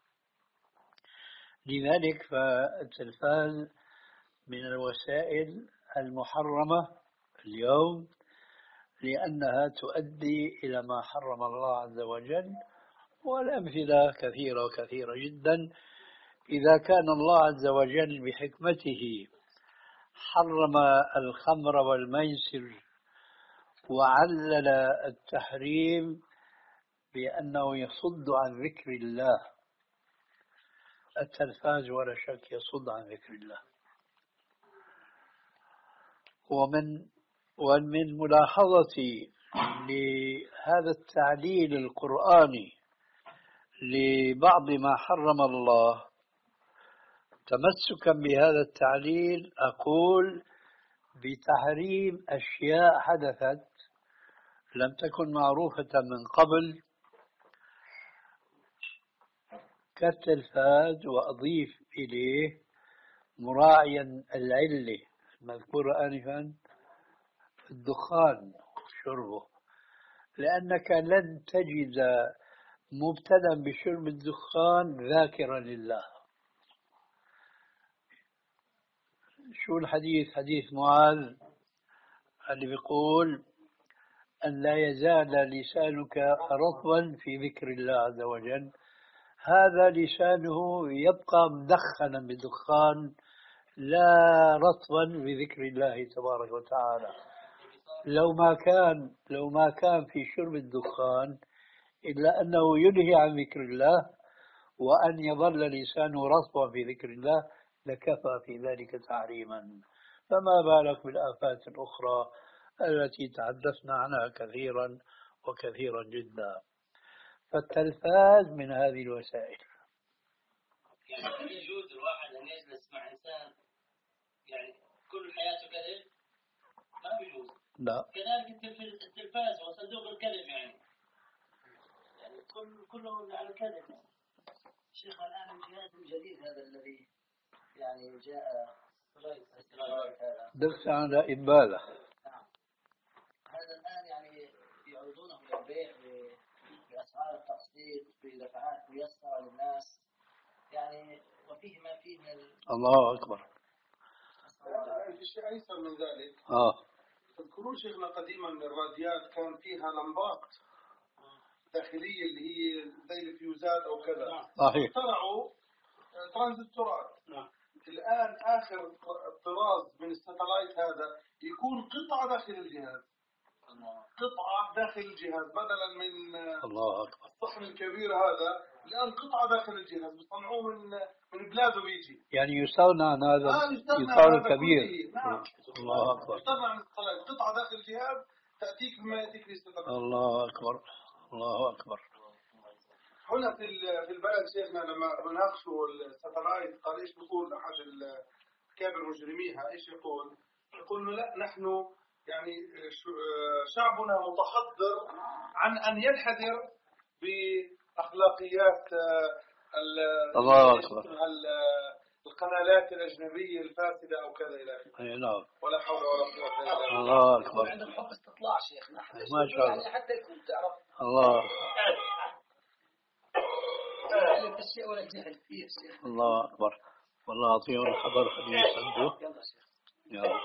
لذلك فالتلفاز من الوسائل المحرمة اليوم، لأنها تؤدي إلى ما حرم الله عز وجل، والأمثلة كثيرة وكثيرة جدا. إذا كان الله عز وجل بحكمته حرم الخمر والميسر وعلل التحريم بأنه يصد عن ذكر الله، التلفاز ولا شك يصد عن ذكر الله. ومن ومن ملاحظتي لهذا التعليل القرآني لبعض ما حرم الله، تمسكا بهذا التعليل أقول بتحريم أشياء حدثت لم تكن معروفة من قبل كالتلفاز، وأضيف إليه مراعيا العلة المذكورة آنفا، الدخان شربه، لأنك لن تجد مبتدأ بشرب الدخان ذاكرا لله. شو الحديث؟ حديث معاذ اللي بيقول أن لا يزال لسانك رطبا في ذكر الله عز وجل، هذا لسانه يبقى مدخنا بدخان لا رطبا بذكر الله تبارك وتعالى. لو ما كان لو ما كان في شرب الدخان إلا أنه ينهي عن ذكر الله، وأن يظل لسانه رطبا في ذكر الله لكفى في ذلك تعريما، فما بالك بالآفات الأخرى التي تحدثنا عنها كثيرا وكثيرا جدا. فالتلفاز من هذه الوسائل. يعني هل يجوز الواحد أن يجلس مع إنسان يعني كل حياته كذب؟ ما بيجوز. لا. كذلك التلفاز وصندوق الكذب يعني يعني كل كله على الكذب. شيخ الآن الجهاز الجديد هذا الذي يعني جاء درس على إبالة. نعم. هذا الآن يعني يعرضونه للبيع بأسعار التقسيط بدفعات ميسرة للناس يعني، وفيه ما فيه من ال... الله أكبر. في شيء أيسر من ذلك. آه. تذكرون شيخنا قديما الراديات كان فيها لمبات داخلية اللي هي زي الفيوزات أو كذا. صحيح. اخترعوا ترانزستورات. نعم. الآن آخر طراز من الساتلايت هذا يكون قطعة داخل الجهاز. قطعة داخل الجهاز بدلا من الله أكبر الصحن الكبير هذا، الآن قطعة داخل الجهاز بيصنعوه من من بلاده بيجي. يعني يستغنى عن هذا آه الإطار الكبير. نعم. الله أكبر. يستغنى عن الساتلايت، قطعة داخل الجهاز تأتيك بما يأتيك في الساتلايت. الله أكبر. الله أكبر. هنا في في البلد شيخنا لما بناقشوا الساتلايت قال ايش بيقول احد الكابر مجرميها، ايش يقول؟ يقول لا نحن يعني شعبنا متحضر عن ان ينحدر باخلاقيات الله اكبر القنالات الاجنبيه الفاسده او كذا الى اخره. اي نعم. ولا حول ولا قوه الا بالله. الله اكبر. عندهم حب استطلاع شيخنا ما شاء الله. يعني حتى يكون تعرف الله الشيء ولا جهل فيه شيخ. الله أكبر. والله أعطيهم الخبر خليه يصدقوا. يلا شيخ. يلا.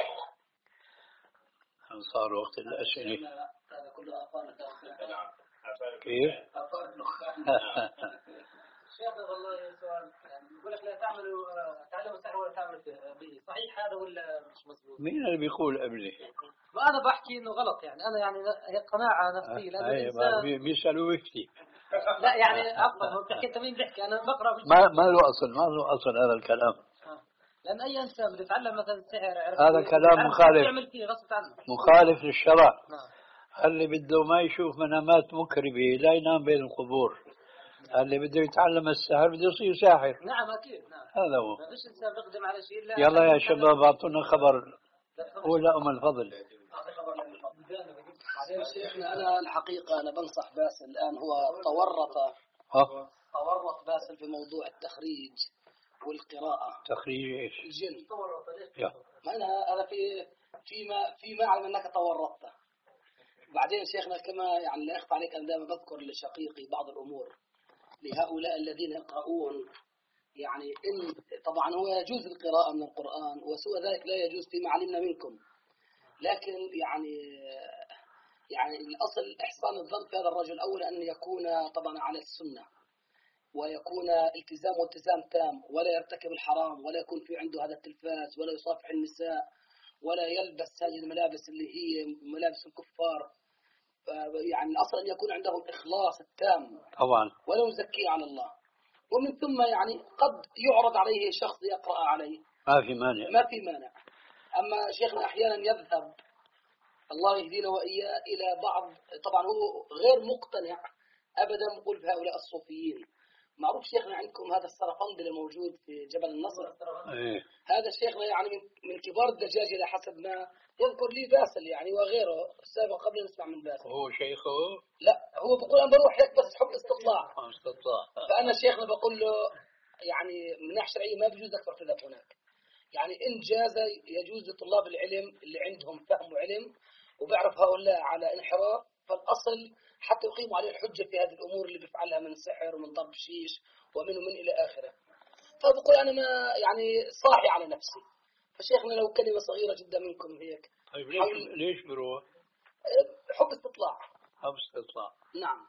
صار وقت الأسئلة. هذا كله أفان. كيف؟ أفان نخان. شيخ والله سؤال يقول لك لا تعملوا تعلموا السحر ولا تعملوا به، صحيح هذا ولا مش مظبوط؟ مين اللي بيقول قبلي؟ ما أنا بحكي إنه غلط يعني، أنا يعني هي قناعة نفسية لأن الإنسان بيسألوا يفتي. لا يعني عفوا هو بتحكي أنت مين بيحكي، أنا بقرأ ما ما له أصل، ما له أصل هذا الكلام. لأن أي إنسان بده يتعلم مثلا السحر هذا كلام مخالف، يعمل فيه غصب عنه مخالف للشرع. نعم. اللي بده ما يشوف منامات مكربة لا ينام بين القبور. اللي بده يتعلم السحر بده يصير ساحر. نعم أكيد. نعم. هذا هو. ما فيش إنسان بيقدم على شيء إلا يلا يا شباب أعطونا خبر. ولا أم الفضل. شيخنا أنا الحقيقة أنا بنصح باسل الآن، هو تورط ها؟ تورط باسل في موضوع التخريج والقراءة. تخريج إيش؟ الجن. تورط يا. ما أنا أنا في فيما فيما أعلم أنك تورطت. بعدين شيخنا كما يعني لا يخفى عليك أنا دائما بذكر لشقيقي بعض الأمور لهؤلاء الذين يقرؤون، يعني إن طبعا هو يجوز القراءة من القرآن وسوى ذلك لا يجوز فيما علمنا منكم، لكن يعني يعني الأصل إحسان الظن في هذا الرجل أولا أن يكون طبعا على السنة ويكون التزام والتزام تام ولا يرتكب الحرام ولا يكون في عنده هذا التلفاز ولا يصافح النساء ولا يلبس هذه الملابس اللي هي ملابس الكفار. يعني الأصل أن يكون عنده الإخلاص التام طبعا ولا يزكي على الله. ومن ثم يعني قد يعرض عليه شخص يقرأ عليه ما في مانع، ما في مانع. أما شيخنا أحيانا يذهب الله يهدينا وإياه إلى بعض، طبعا هو غير مقتنع أبدا نقول بهؤلاء الصوفيين. معروف شيخنا عندكم هذا السرفندل الموجود في جبل النصر. إيه. هذا شيخنا يعني من كبار الدجاجلة حسب ما يذكر لي باسل يعني وغيره السابق قبل نسمع من باسل. هو شيخه؟ لا هو بقول أنا بروح هيك بس حب استطلاع. استطلاع. فأنا شيخنا بقول له يعني من ناحية شرعية ما بيجوز أكثر تذهب هناك. يعني إن جاز يجوز لطلاب العلم اللي عندهم فهم وعلم وبيعرف هؤلاء على انحراف، فالأصل حتى يقيموا عليه الحجة في هذه الأمور اللي بيفعلها من سحر ومن ضرب شيش ومن ومن إلى آخره. فبقول أنا ما يعني صاحي على نفسي. فشيخنا لو كلمة صغيرة جدا منكم هيك. طيب ليش ليش بروح؟ حب استطلاع. حب استطلاع. نعم.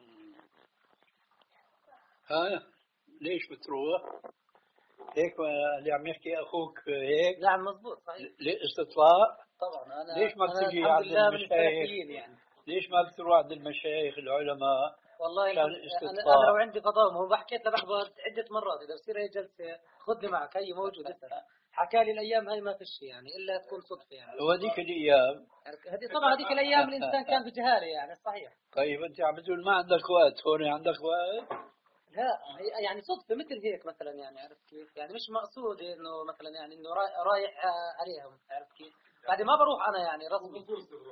ها ليش بتروح؟ هيك اللي عم يحكي أخوك هيك؟ نعم مضبوط صحيح. استطلاع؟ طبعا أنا ليش ما أنا بتجي الحمد عند لله من المشايخ؟ السلفيين يعني. ليش ما بتروح عند المشايخ العلماء؟ والله كان أنا, استطلاع. أنا لو عندي فضاء هو بحكيت لبحبط عدة مرات إذا بصير هي جلسة خذني معك هي موجود اسأل حكى لي الأيام هاي ما فيش يعني إلا تكون صدفة يعني. وهذيك الأيام هذه طبعا هذيك الأيام الإنسان كان بجهالة يعني صحيح. طيب أنت عم بتقول ما عندك وقت، هون عندك وقت؟ لا يعني صدفة مثل هيك مثلا يعني عرفت كيف؟ يعني مش مقصود إنه مثلا يعني إنه رايح عليهم عرفت كيف؟ بعد ما بروح أنا يعني رسمي.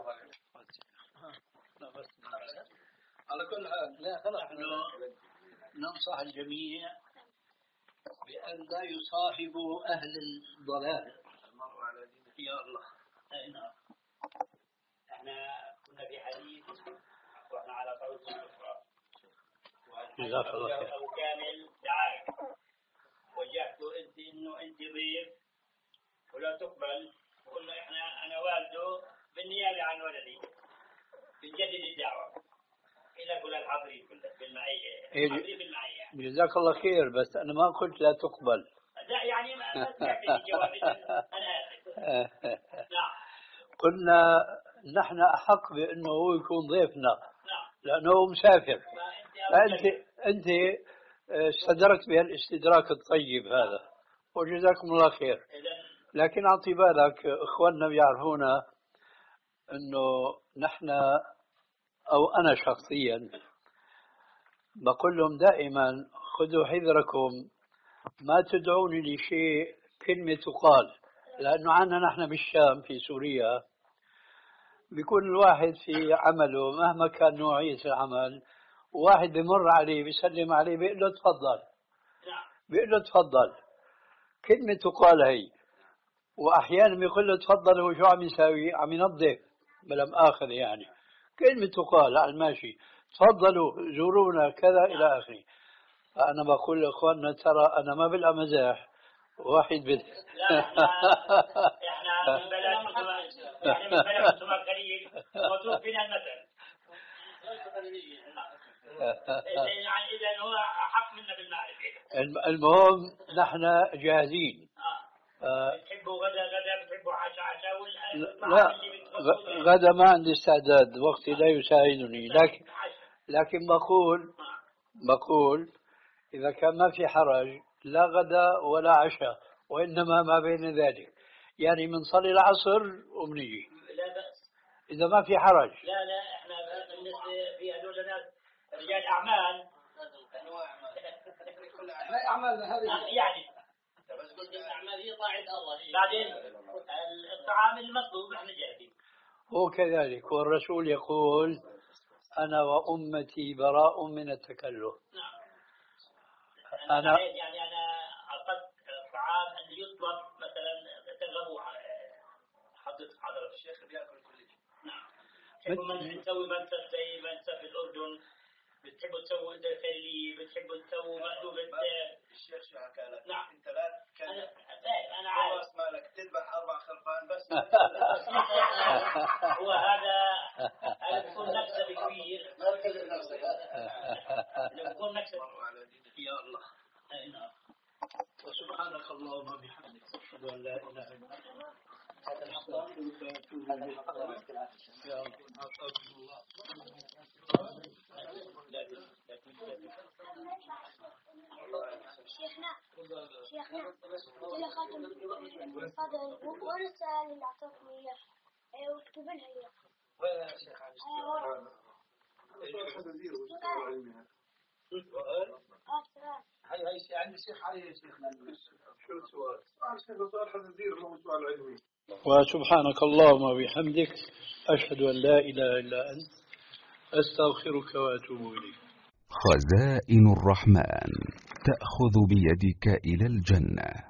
على كل حال لا خلاص نحن ننصح الجميع بأن لا يصاحبوا أهل الضلال. يا الله. أي نعم. احنا كنا في حديث رحنا على طاولة الأخرى. جزاك الله خير. أبو كامل دعاك وجهت له أنت إنه أنت ضيف ولا تقبل، وقلنا إحنا أنا والده بالنيابة عن ولدي بنجدد الدعوة إلى كل الحاضرين بالمعية الحاضرين بالمعية. جزاك الله خير، بس أنا ما قلت لا تقبل. لا يعني ما سمعت الجواب. أنا آسف. نعم. قلنا نحن أحق بأنه هو يكون ضيفنا لأنه هو مسافر. فأنت أنت استدركت بهالاستدراك الطيب هذا وجزاكم الله خير. لكن أعطي بالك إخواننا بيعرفون أنه نحن أو أنا شخصيا بقول لهم دائما خذوا حذركم ما تدعوني لشيء كلمة تقال، لأنه عنا نحن بالشام في سوريا بيكون الواحد في عمله مهما كان نوعية العمل واحد بمر عليه بيسلم عليه بيقول له تفضل، بيقول له تفضل، كلمة تقال هي. وأحيانا بيقول له تفضل هو شو عم يساوي؟ عم ينظف بلا مؤاخذة يعني، كلمة تقال على الماشي تفضلوا زورونا كذا إلى آخره. فأنا بقول لإخواننا ترى أنا ما بلقى مزاح واحد بد لا احنا احنا من بلد يعني من بلد سمر قليل موجود فينا المثل. يعني إذا هو حق منا بالمعرفة. المهم نحن جاهزين. بتحبوا غدا غدا بتحبوا عشاء عشاء ولا لا غدا ما عندي استعداد، وقتي لا يساعدني، لكن لكن بقول بقول إذا كان ما في حرج لا غدا ولا عشاء وإنما ما بين ذلك، يعني بنصلي العصر وبنيجي. لا بأس. إذا ما في حرج. لا لا إحنا بالنسبة في هذول الناس رجال أعمال. أنواع أعمال هذه يعني. بس قلت الأعمال هي طاعة الله. بعدين الطعام المطلوب إحنا جاهزين. هو كذلك، والرسول يقول أنا وأمتي براء من التكلف. نعم. أنا, أنا يعني أنا أخذت الطعام أن يطلب مثلا تغلبوا حضرة حضرة الشيخ بيأكل كل شيء. نعم. بتحبوا من تسوي منسف زي منسف الأردن، بتحبوا تسووا دخلي، بتحبوا تسووا مقلوبة الشيخ شو حكى لك؟ نعم. أنت لا تكلم. أنا أنا عارف. خلاص مالك تذبح أربع خرفان بس. هو هذا هذا بيكون نكسة كبير. ما تكلم نفسك. بيكون نكسة. يا الله. نعم. وسبحانك اللهم وبحمدك أشهد أن لا إله إلا أنت أستغفرك وأتوب إليك. يا الله. شيخنا شيخنا إلى خاتم هذا وين السؤال اللي أعطوكم إياه واكتب لها إياه. وين يا شيخ علي؟ هاي هاي شيء عندي شيخ علي يا شيخنا. شو السؤال؟ سؤال سؤال حزير مو سؤال علمي. وسبحانك اللهم وبحمدك أشهد أن لا إله إلا أنت أستغفرك وأتوب إليك. خزائن الرحمن تأخذ بيدك إلى الجنة.